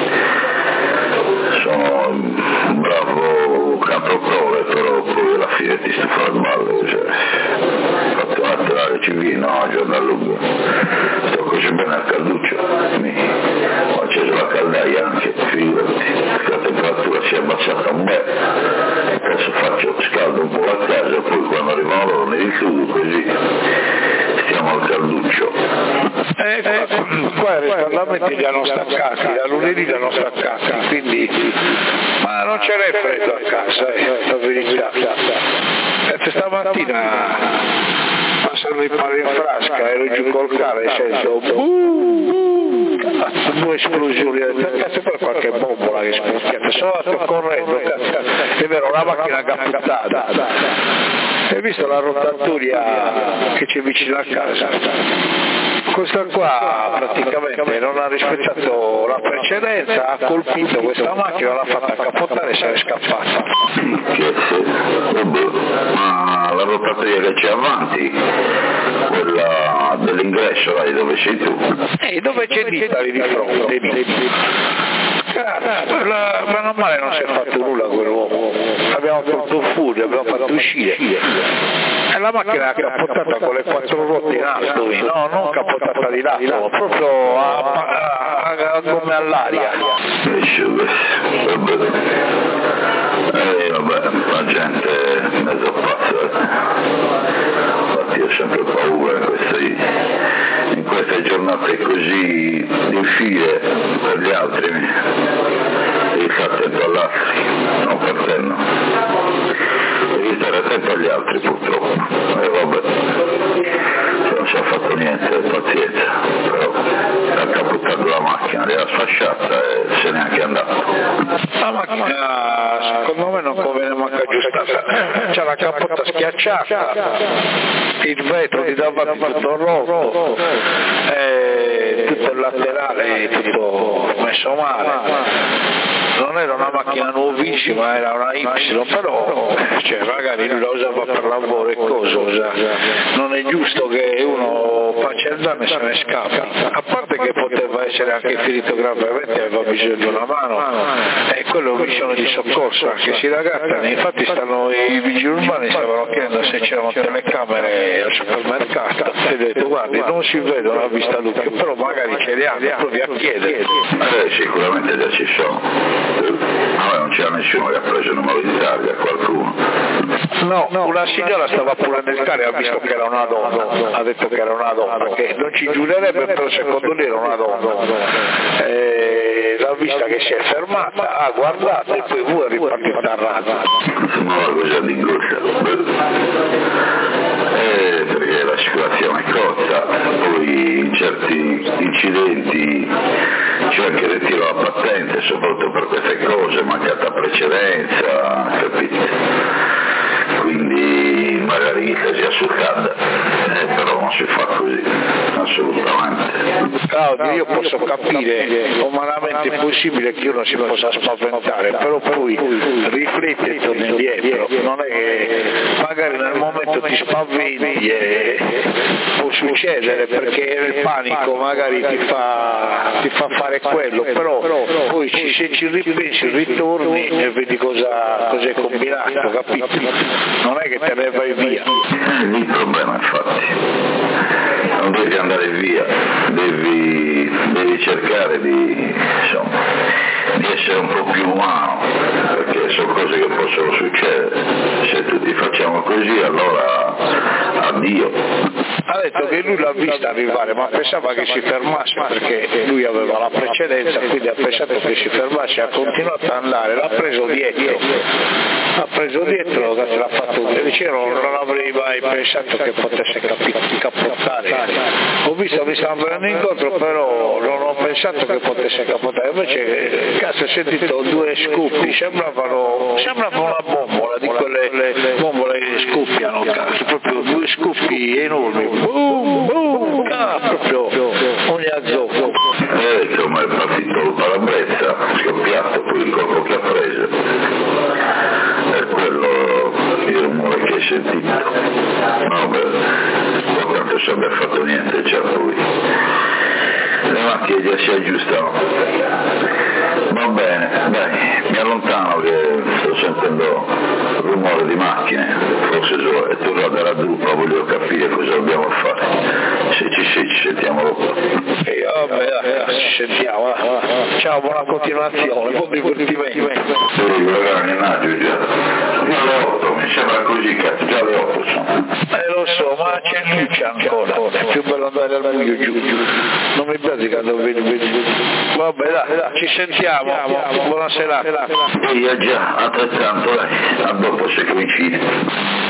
Sono un bravo cantautore, però poi alla fine ti stufa il ballo, cioè, ho fatto un atterrare civile, no, giorno a lungo, sto così bene al calduccio, mi ho acceso la caldaia anche, figurati, la temperatura si è abbassata un bel, adesso faccio scaldo un po' la casa, poi quando arrivano loro ne richiudo così, stiamo al calduccio. Eh, eh, qua i riscaldamenti li hanno staccati, da lunedì li hanno staccati, quindi ma non c'era il freddo a casa, eh, la verità. Eh, stamattina passando i pari in frasca, ero giù col cane e sento buh, cazzo, due esplosioni, cazzo per qualche bombola che scoppiata, sono andato correndo, cazzo, è vero, la macchina capputtata. Hai visto la rotatoria che c'è vicino a casa? Questa qua praticamente non ha rispettato la precedenza, ha colpito questa macchina, l'ha fatta capotare e se n'è scappata. Ma la rotatoria che c'è avanti, quella dell'ingresso, là dove sei tu? E dove c'è l'Italia di fronte? Cazzo, la, ma non male non si è fatto nulla quell'uomo, abbiamo tolto fuori, abbiamo fatto uscire. E la macchina è capottata con le quattro ruote in alto, no, non capottata di lato, proprio a, a, a, come all'aria. Eh vabbè, la gente è mezzo pazza, infatti ho sempre paura in queste, in queste giornate così difficili per gli altri, devi stare attento all'altri, non per te no, devi stare attento agli altri purtroppo, e eh, vabbè, se non si è fatto niente, pazienza, però ha capottato la macchina, l'ha sfasciata e se n'è anche andato. La macchina secondo me non conviene manco aggiustata, c'è la capotta schiacciata, il vetro di davanti tutto rotto, e tutto il laterale tutto messo male. Non era una macchina nuovissima, era una Y, però cioè, magari lui la usava per lavoro e cosa, non è giusto che uno faccia il danno e se ne scappa, a parte che poteva essere anche ferito gravemente, aveva bisogno di una mano, e quello è bisogno di soccorso, anche si ragattano, infatti stanno i vigili urbani, stavano chiedendo se c'erano telecamere al supermercato, e ho detto guardi non si vedono a vista lucca, però magari ce le hanno, provi a chiedere. Eh, sicuramente già ci sono. No, non c'era nessuno che ha preso il numero di targa, qualcuno. No, no, una signora stava pure nel cane, ha visto che era una donna, ha detto che era una donna, che non ci giurerebbe, però secondo lei era una donna. E l'ha vista che si è fermata, ha guardato e poi lui è ripartita a razza. Sembrava una cosa di angoscia. Eh, perché l'assicurazione costa, poi in certi incidenti c'è anche il ritiro della patente, soprattutto per queste cose, mancata precedenza, capite? Quindi magari si assolcata, eh, però non si fa così, assolutamente. Claudio, io posso capire, umanamente è possibile che uno si possa spaventare, però poi rifletti e torni indietro, non è che magari nel momento ti spaventi e può succedere perché il panico magari ti fa, ti fa fare quello, però poi se ci ripensi ritorni e vedi cosa, cosa è combinato, capito? Non è che te ne vai via. Il problema infatti, non devi andare via, devi, devi cercare di, insomma, di essere un po' più umano, perché che sono cose che possono succedere, se tutti facciamo così allora addio. Ha detto che lui l'ha vista arrivare, ma pensava che si fermasse perché lui aveva la precedenza, quindi ha pensato che si fermasse, ha continuato ad andare, l'ha preso dietro, l'ha preso dietro, l'ha fatto dicevo, non avrei mai pensato che potesse capi- capotare. Ho visto che stavano venendo incontro, però non ho pensato che potesse capotare, invece cazzo ho sentito due scoppi, sembravano, sembrava una bombola, di quelle bombole che scoppiano, cazzo, proprio due scoppi enormi, boom, boom, cazzo, proprio ogni azzocco. Eh, insomma è partito il parabrezza, scoppiato poi il colpo che ha preso. È quello il rumore che hai sentito. No, beh, tanto se abbia fatto niente già poi. Le macchine già si aggiustano. Va bene, dai, mi allontano che sto sentendo il rumore di macchine, forse è tornato dalla drupa, voglio capire cosa dobbiamo fare. Se ci sei ci sentiamo dopo. E vabbè, dai, ci sentiamo, eh. Ciao, buona continuazione, buon divertimento. Sì, guarda, Naggio già. Già le otto, mi sembra così, cazzo, già le otto sono. Eh lo so, ma c'è luce ancora, è più bello andare al buio giù, giù. Non mi piace quando vedi, vedi. Vabbè, dai, dai, ci sentiamo, buona serata. Sì, già, altrettanto, dai, a dopo se coincide.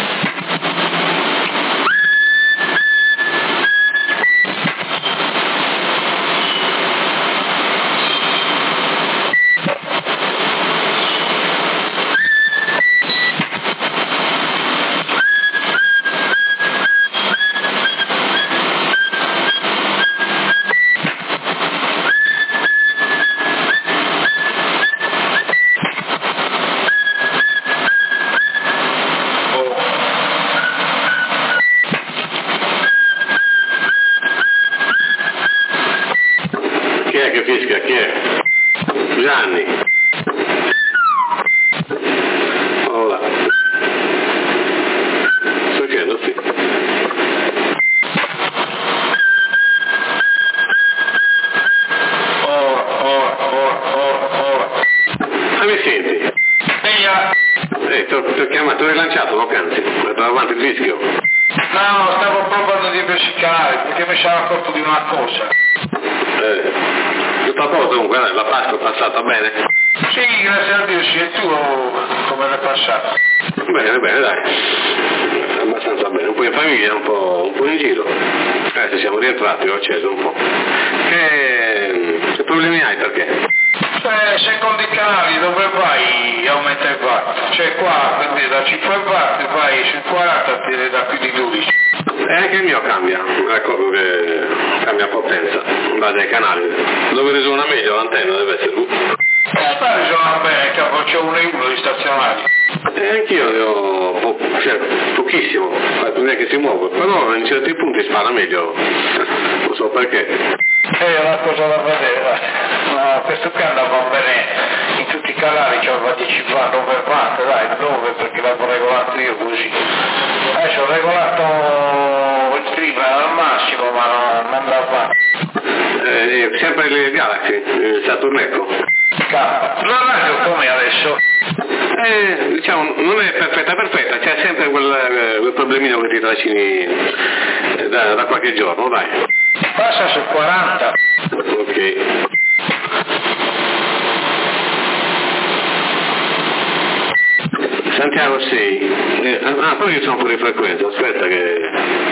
Santiago sei. Ah, poi io sono fuori frequenza, aspetta che...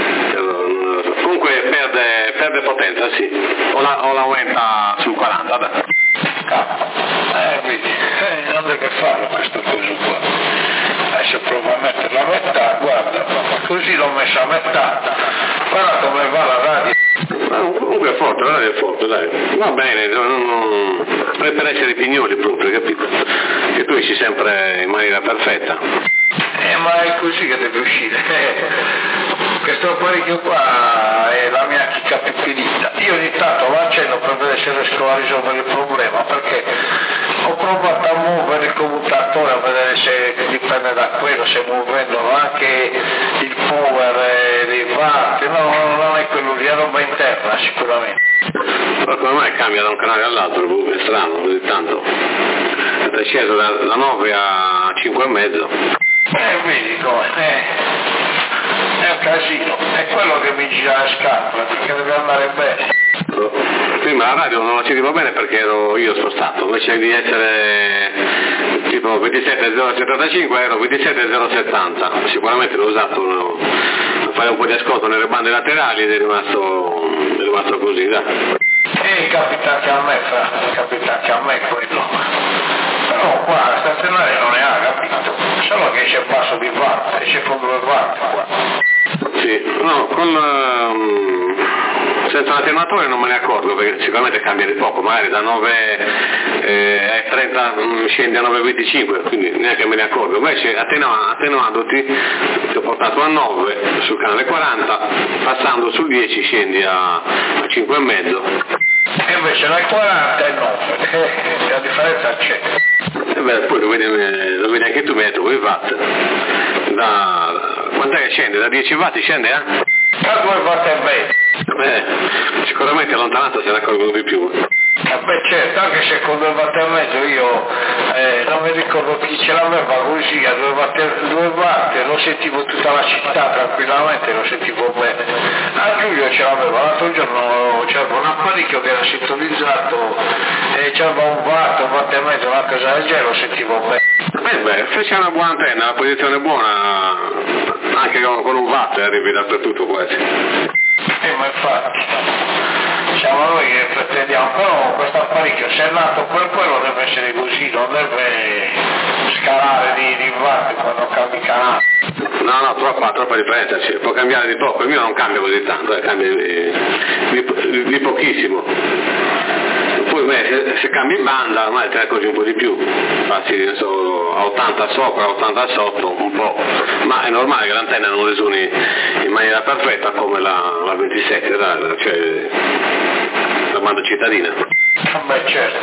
Comunque perde, perde potenza, sì. O la, o la aumenta sul quaranta, dai. Eh, vedi, eh, non deve fare questo coso qua. Adesso provo a mettere la metà, guarda, così l'ho messa a metà. Guarda come va la radio. Ma comunque è forte, la radio è forte, dai. Va bene, non, non... è per essere pignoli proprio, capito? Che tu esci sempre in maniera perfetta. Eh, ma è così che deve uscire. Questo apparecchio qua è la mia chicca più finita. Io ogni tanto lo accendo per vedere se riesco a risolvere il problema, perché ho provato a muovere il commutatore a vedere se dipende da quello, se muovendolo anche il power e dei watt. No, non è quello lì, è roba interna sicuramente. Ma come mai cambia da un canale all'altro? È strano, così tanto. è sceso da, da nove a cinque e mezzo. Eh, vedi come, eh, è un casino, è quello che mi gira le scatole, perché deve andare bene. Prima la radio non la sentivo bene perché ero io spostato, invece di essere tipo ventisette zero settantacinque ero ventisette zero settanta, sicuramente l'ho usato no, a fare un po' di ascolto nelle bande laterali ed è rimasto, è rimasto così, dai. E capita anche a me, fra, capita anche a me quello. Però qua la stazionaria non ne ha, capito? Solo che c'è basso di watt, c'è con due watt qua. Sì, no, con um, senza l'attenuatore non me ne accorgo perché sicuramente cambia di poco, magari da nove e trenta eh, scendi a nove e venticinque, quindi neanche me ne accorgo. Invece attenua, attenuandoti ti ho portato a nove sul canale quaranta, passando sul dieci scendi a, a cinque e mezzo. E invece nel quaranta è nove, eh, la differenza c'è. E beh, poi lo vedi, lo vedi anche tu, mi hai detto con i watt. Da, quant'è che scende? Da dieci watt scende, eh? Da due watt e mezzo. Beh, sicuramente allontanata se ne accorgono di più. Eh beh certo, anche se con due watt e mezzo io eh, non mi ricordo chi ce l'aveva così, a due watt, due watt lo sentivo tutta la città tranquillamente, lo sentivo bene. A Giulio ce l'aveva, l'altro giorno c'era un apparecchio che era sintonizzato e c'era un watt, un watt e mezzo, una cosa del genere, lo sentivo bene. Beh, beh, fece una buona antenna, una posizione buona, anche con, con un watt arrivi dappertutto quasi. Eh, ma infatti, diciamo noi che pretendiamo, però questo apparecchio se è nato per quello deve essere così, non deve scalare di, di watt quando cambi canale. No, no, troppa, troppa differenza, cioè, può cambiare di poco, il mio non cambia così tanto, eh, cambia di, di, di pochissimo. Poi beh, se, se cambi banda ormai te ne accorgi un po' di più, passi so, a ottanta sopra, a ottanta sotto, un po', ma è normale che l'antenna non risuoni in maniera perfetta come la, la ventisette, la, cioè la banda cittadina. Beh certo,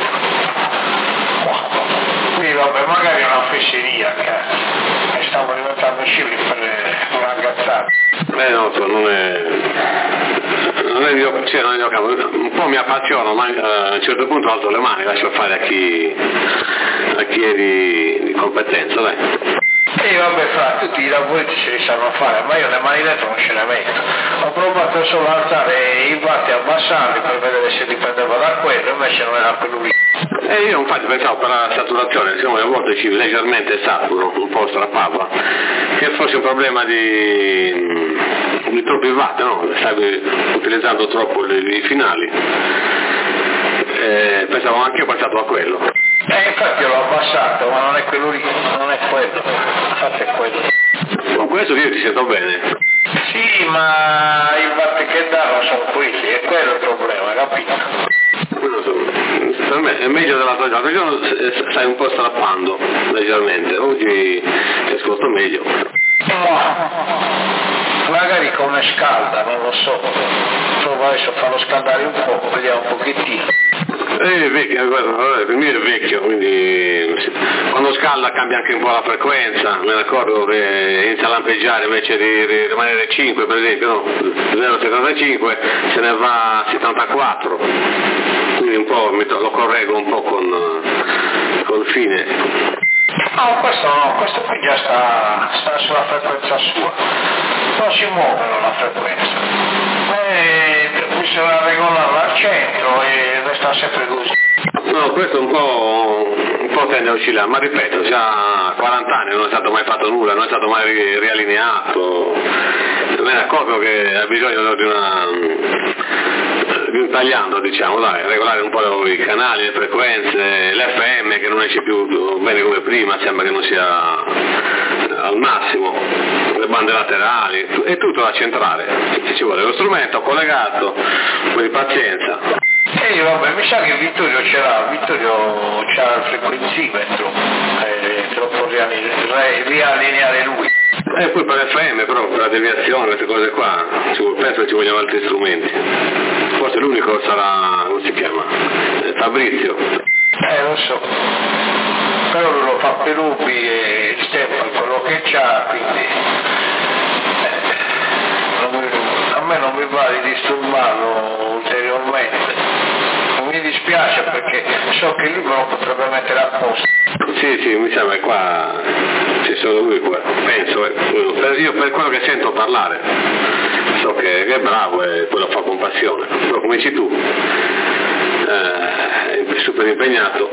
qui vabbè magari è una fesseria che stiamo diventando scivoli per una gazzata. Beh no, non è... Non è il mio, cioè, non è il mio campo, un po' mi appassiono, ma eh, a un certo punto alzo le mani, lascio fare a chi, a chi è di, di competenza, dai. E vabbè, fra tutti i lavori ce li sanno fare, ma io le mani dentro non ce le metto. Ho provato solo a alzare i watt e abbassarli per vedere se dipendeva da quello, invece non era quello lì. E io infatti pensavo per la saturazione, siccome a volte ci leggermente saturo, un po' strappava, che fosse un problema di, di troppi watt, no? Stavi utilizzando troppo i finali. E pensavo anche io passato a quello. Eh, infatti io l'ho abbassato, ma non è quello lì, non è quello, infatti è quello. Con questo io ti sento bene. Sì, ma i watt che danno sono quelli, è quello il problema, capito? Per me è meglio dell'altro giorno, l'altro giorno stai un po' strappando leggermente, oggi ti ascolto meglio. No, magari come scalda, non lo so, provo adesso a farlo scaldare un po', vediamo un pochettino. Eh, vecchio, guarda, il mio è vecchio, quindi quando scalda cambia anche un po' la frequenza, me ne accorgo che inizia a lampeggiare invece di rimanere cinque per esempio, no? zero virgola settantacinque se ne va a settantaquattro, quindi un po' lo correggo un po' con col fine. No, questo no, questo qui già sta, sta sulla frequenza sua, non si muove la frequenza. E bisogna regolarla al centro e resta sempre così. No, questo un po', un po' tende a oscillare, ma ripeto, già a quaranta anni non è stato mai fatto nulla, non è stato mai riallineato, me ne accorgo che ha bisogno di una di un tagliando, diciamo, dai, regolare un po' i canali, le frequenze, l'F M che non esce più bene come prima, sembra che non sia al massimo, le bande laterali, è tutto da centrare, ci vuole lo strumento collegato, un po' di pazienza. E vabbè, mi sa che Vittorio ce l'ha, Vittorio c'ha il frequenzimetro, eh, te lo può riallineare lui. E poi per l'F M però, per la deviazione, queste cose qua, penso che ci vogliono altri strumenti. Forse l'unico sarà, come si chiama? Fabrizio. Eh, lo so. Però lui lo fa per Rubi e il Stefano quello che c'ha, quindi eh, non mi, a me non mi va di disturbarlo ulteriormente. Non mi dispiace perché so che lui me lo potrebbe mettere a posto. Sì, sì, mi sembra che qua c'è solo lui qua, penso, eh. Io per quello che sento parlare, so che, che è bravo e poi lo fa con passione, però come dici tu, eh, è super impegnato.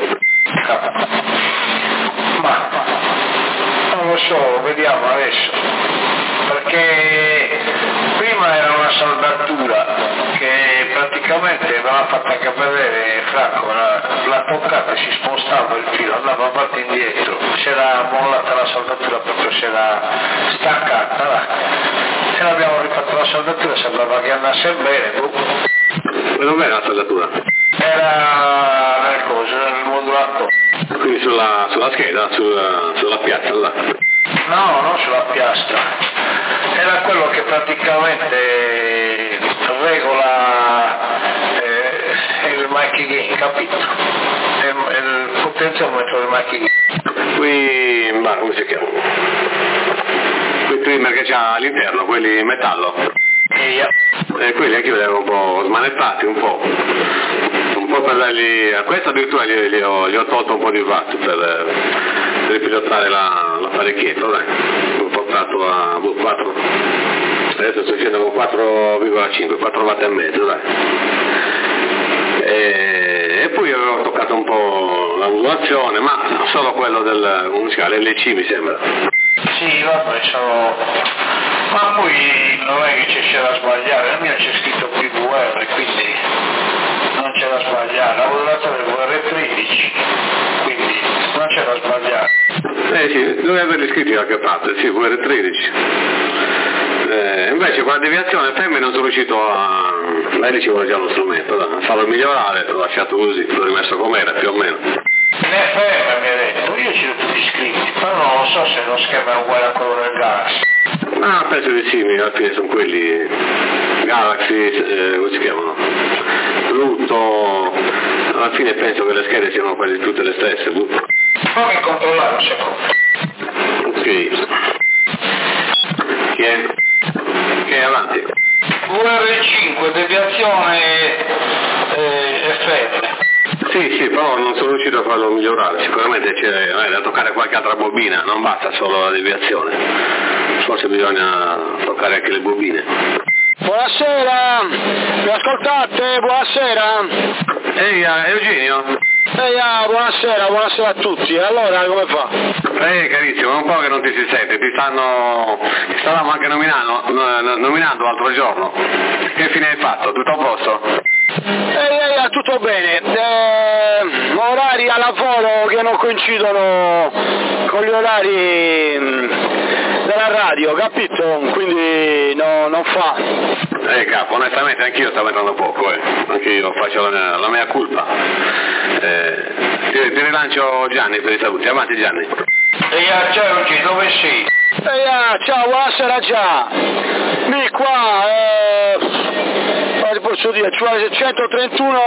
Ma non lo so, vediamo adesso, perché prima era una saldatura che praticamente me l'ha fatta anche vedere Franco, la, la toccata e si spostava il filo, andava avanti e indietro, c'era mollata la saldatura, proprio c'era staccata là. E l'abbiamo rifatto la saldatura, sembrava che andasse bene. Ma non era la saldatura? Era nel coso, nel modulato. Quindi sulla, sulla scheda, sulla, sulla piazza là? No, non sulla piastra. Era quello che praticamente regola eh, il mic gain, capito? È, è il potenziometro del mic gain. Qui, ma come si chiama? Quei trimmer che c'ha all'interno, quelli in metallo. Yeah. E quelli anche io li avevo un po' smanettati, un po'. Un po' per dargli. A questo addirittura gli, gli, ho, gli ho tolto un po' di watt per, per pilotare la, l'apparecchietto, dai. L'ho portato a quattro. Adesso sto scendendo con quattro virgola cinque, quattro watt e mezzo, dai. E, e poi avevo toccato un po' la modulazione, ma solo quello del, come si chiama, l'L C mi sembra. Sì, vabbè, sono... ma poi non è che ci sia da sbagliare, la mia c'è scritto P V R, quindi non c'è da sbagliare, la modulatore V R tredici, quindi non c'è da sbagliare. Eh sì, dove averli scritti da che parte, sì, V R tredici. Eh, invece con la deviazione F M non sono riuscito a... lei diceva già lo strumento, da farlo migliorare, l'ho lasciato così, l'ho rimesso com'era più o meno. In F M mi ha detto, io ce l'ho tutti scritti, però non so se lo schema è uguale a quello del Galaxy. Ah, penso di sì, alla fine sono quelli Galaxy, eh, come si chiamano? Pluto, alla fine penso che le schede siano quasi tutte le stesse. Fammi controllare un secondo. Ok. Chi è? Che è avanti? V R cinque, deviazione eh, F M. Sì, sì, però non sono riuscito a farlo migliorare, sicuramente c'è eh, da toccare qualche altra bobina, non basta solo la deviazione, forse bisogna toccare anche le bobine. Buonasera, mi ascoltate? Buonasera. Ehi, uh, Eugenio? Ehi, ah, buonasera, buonasera a tutti, allora come fa? Ehi carissimo, è un po' che non ti si sente, ti stanno, ti stavamo anche nominando, no, nominando l'altro giorno, che fine hai fatto? Tutto a posto? Ehi, ehi, tutto bene, eh, orari a lavoro che non coincidono con gli orari della radio, capito? Quindi no, non fa. Eh capo, onestamente anch'io stavo entrando poco, eh. Anch'io faccio la mia, la mia colpa. Eh, ti, ti rilancio Gianni per i saluti, avanti Gianni. Ehi, ah, ciao Luigi, dove sei? Ehi, ah, ciao, buonasera già. Mi qua, eh, come posso dire, ci vuole centotrentuno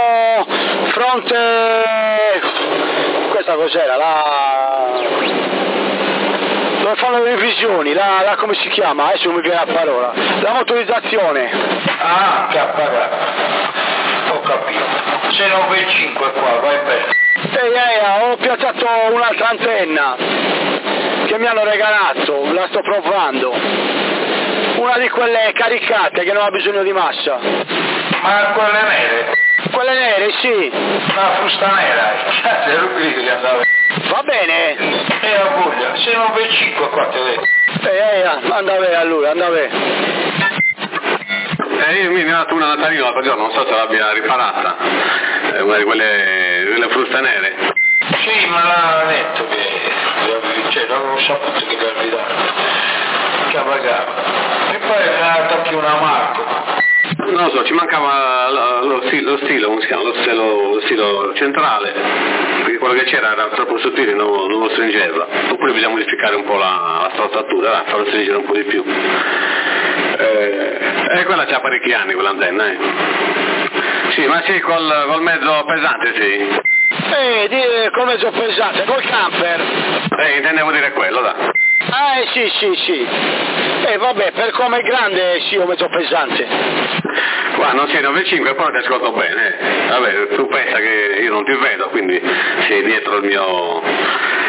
fronte, questa cos'era, la... dove fanno le revisioni, la, la come si chiama? Adesso non mi viene la parola, la motorizzazione. Ah, che apparato, ho capito, sei nove cinque qua, vai bene. Ehi, ehi, ho piazzato un'altra antenna che mi hanno regalato, la sto provando, una di quelle caricate che non ha bisogno di massa. Ma quelle nere? Quelle nere, sì. Una frusta nera, cazzo, ero qui che andava. Va bene. E a voglia, sei nove cinque qua te vedo. Ehi, ehi, anda a vedere allora, anda a vedere. Eh, io mi ho dato una Natalino l'altro giorno, non so se l'abbia riparata, eh, una di quelle, quelle fruste nere. Sì, ma l'ha detto che, cioè, non avevo saputo che mi avevi dato, che pagava. E poi è venuta più una Marco. Non lo so, ci mancava lo, lo, stilo, lo stilo, come si chiama, lo stilo, lo stilo centrale, perché quello che c'era era troppo sottile, non, non lo stringeva. Oppure bisogna modificare un po' la, la strozzatura, farlo stringere un po' di più. Eh, e quella c'ha parecchi anni quell'antenna, eh. Sì, ma sì, col, col mezzo pesante, sì. Eh, di, col mezzo pesante, col camper. Eh, intendevo dire quello, dai. Ah, eh, sì, sì, sì. E eh, vabbè, per come è grande sì, un mezzo pesante. Qua non sei nove cinque, però ti ascolto bene. Eh. Vabbè, tu pensa che io non ti vedo, quindi sei dietro il mio,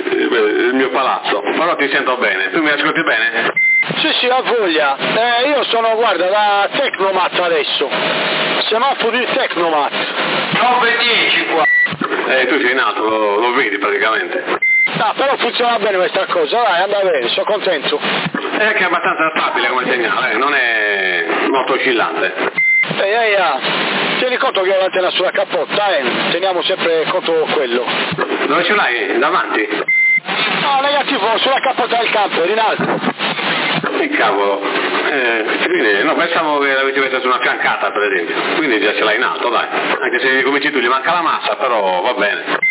il mio palazzo, però ti sento bene, tu mi ascolti bene? Sì, sì, ha voglia. Eh, io sono, guarda, da Tecnomat adesso. Semaforo di Tecnomat. nove dieci qua. Eh, tu sei nato, lo, lo vedi praticamente. Ah, però funziona bene questa cosa, dai, anda bene, sono contento. È anche abbastanza stabile come segnale, eh, non è molto oscillante. Ehi, ehi, ah. Tieni conto che ho l'antenna sulla cappotta, eh, teniamo sempre conto quello. Dove ce l'hai? Davanti? No, negativo, sulla cappotta del camper, in alto. Che cavolo, eh, quindi, no, pensavo che l'avessi messa su una fiancata per esempio, quindi già ce l'hai in alto, dai, anche se come dici tu gli manca la massa, però va bene.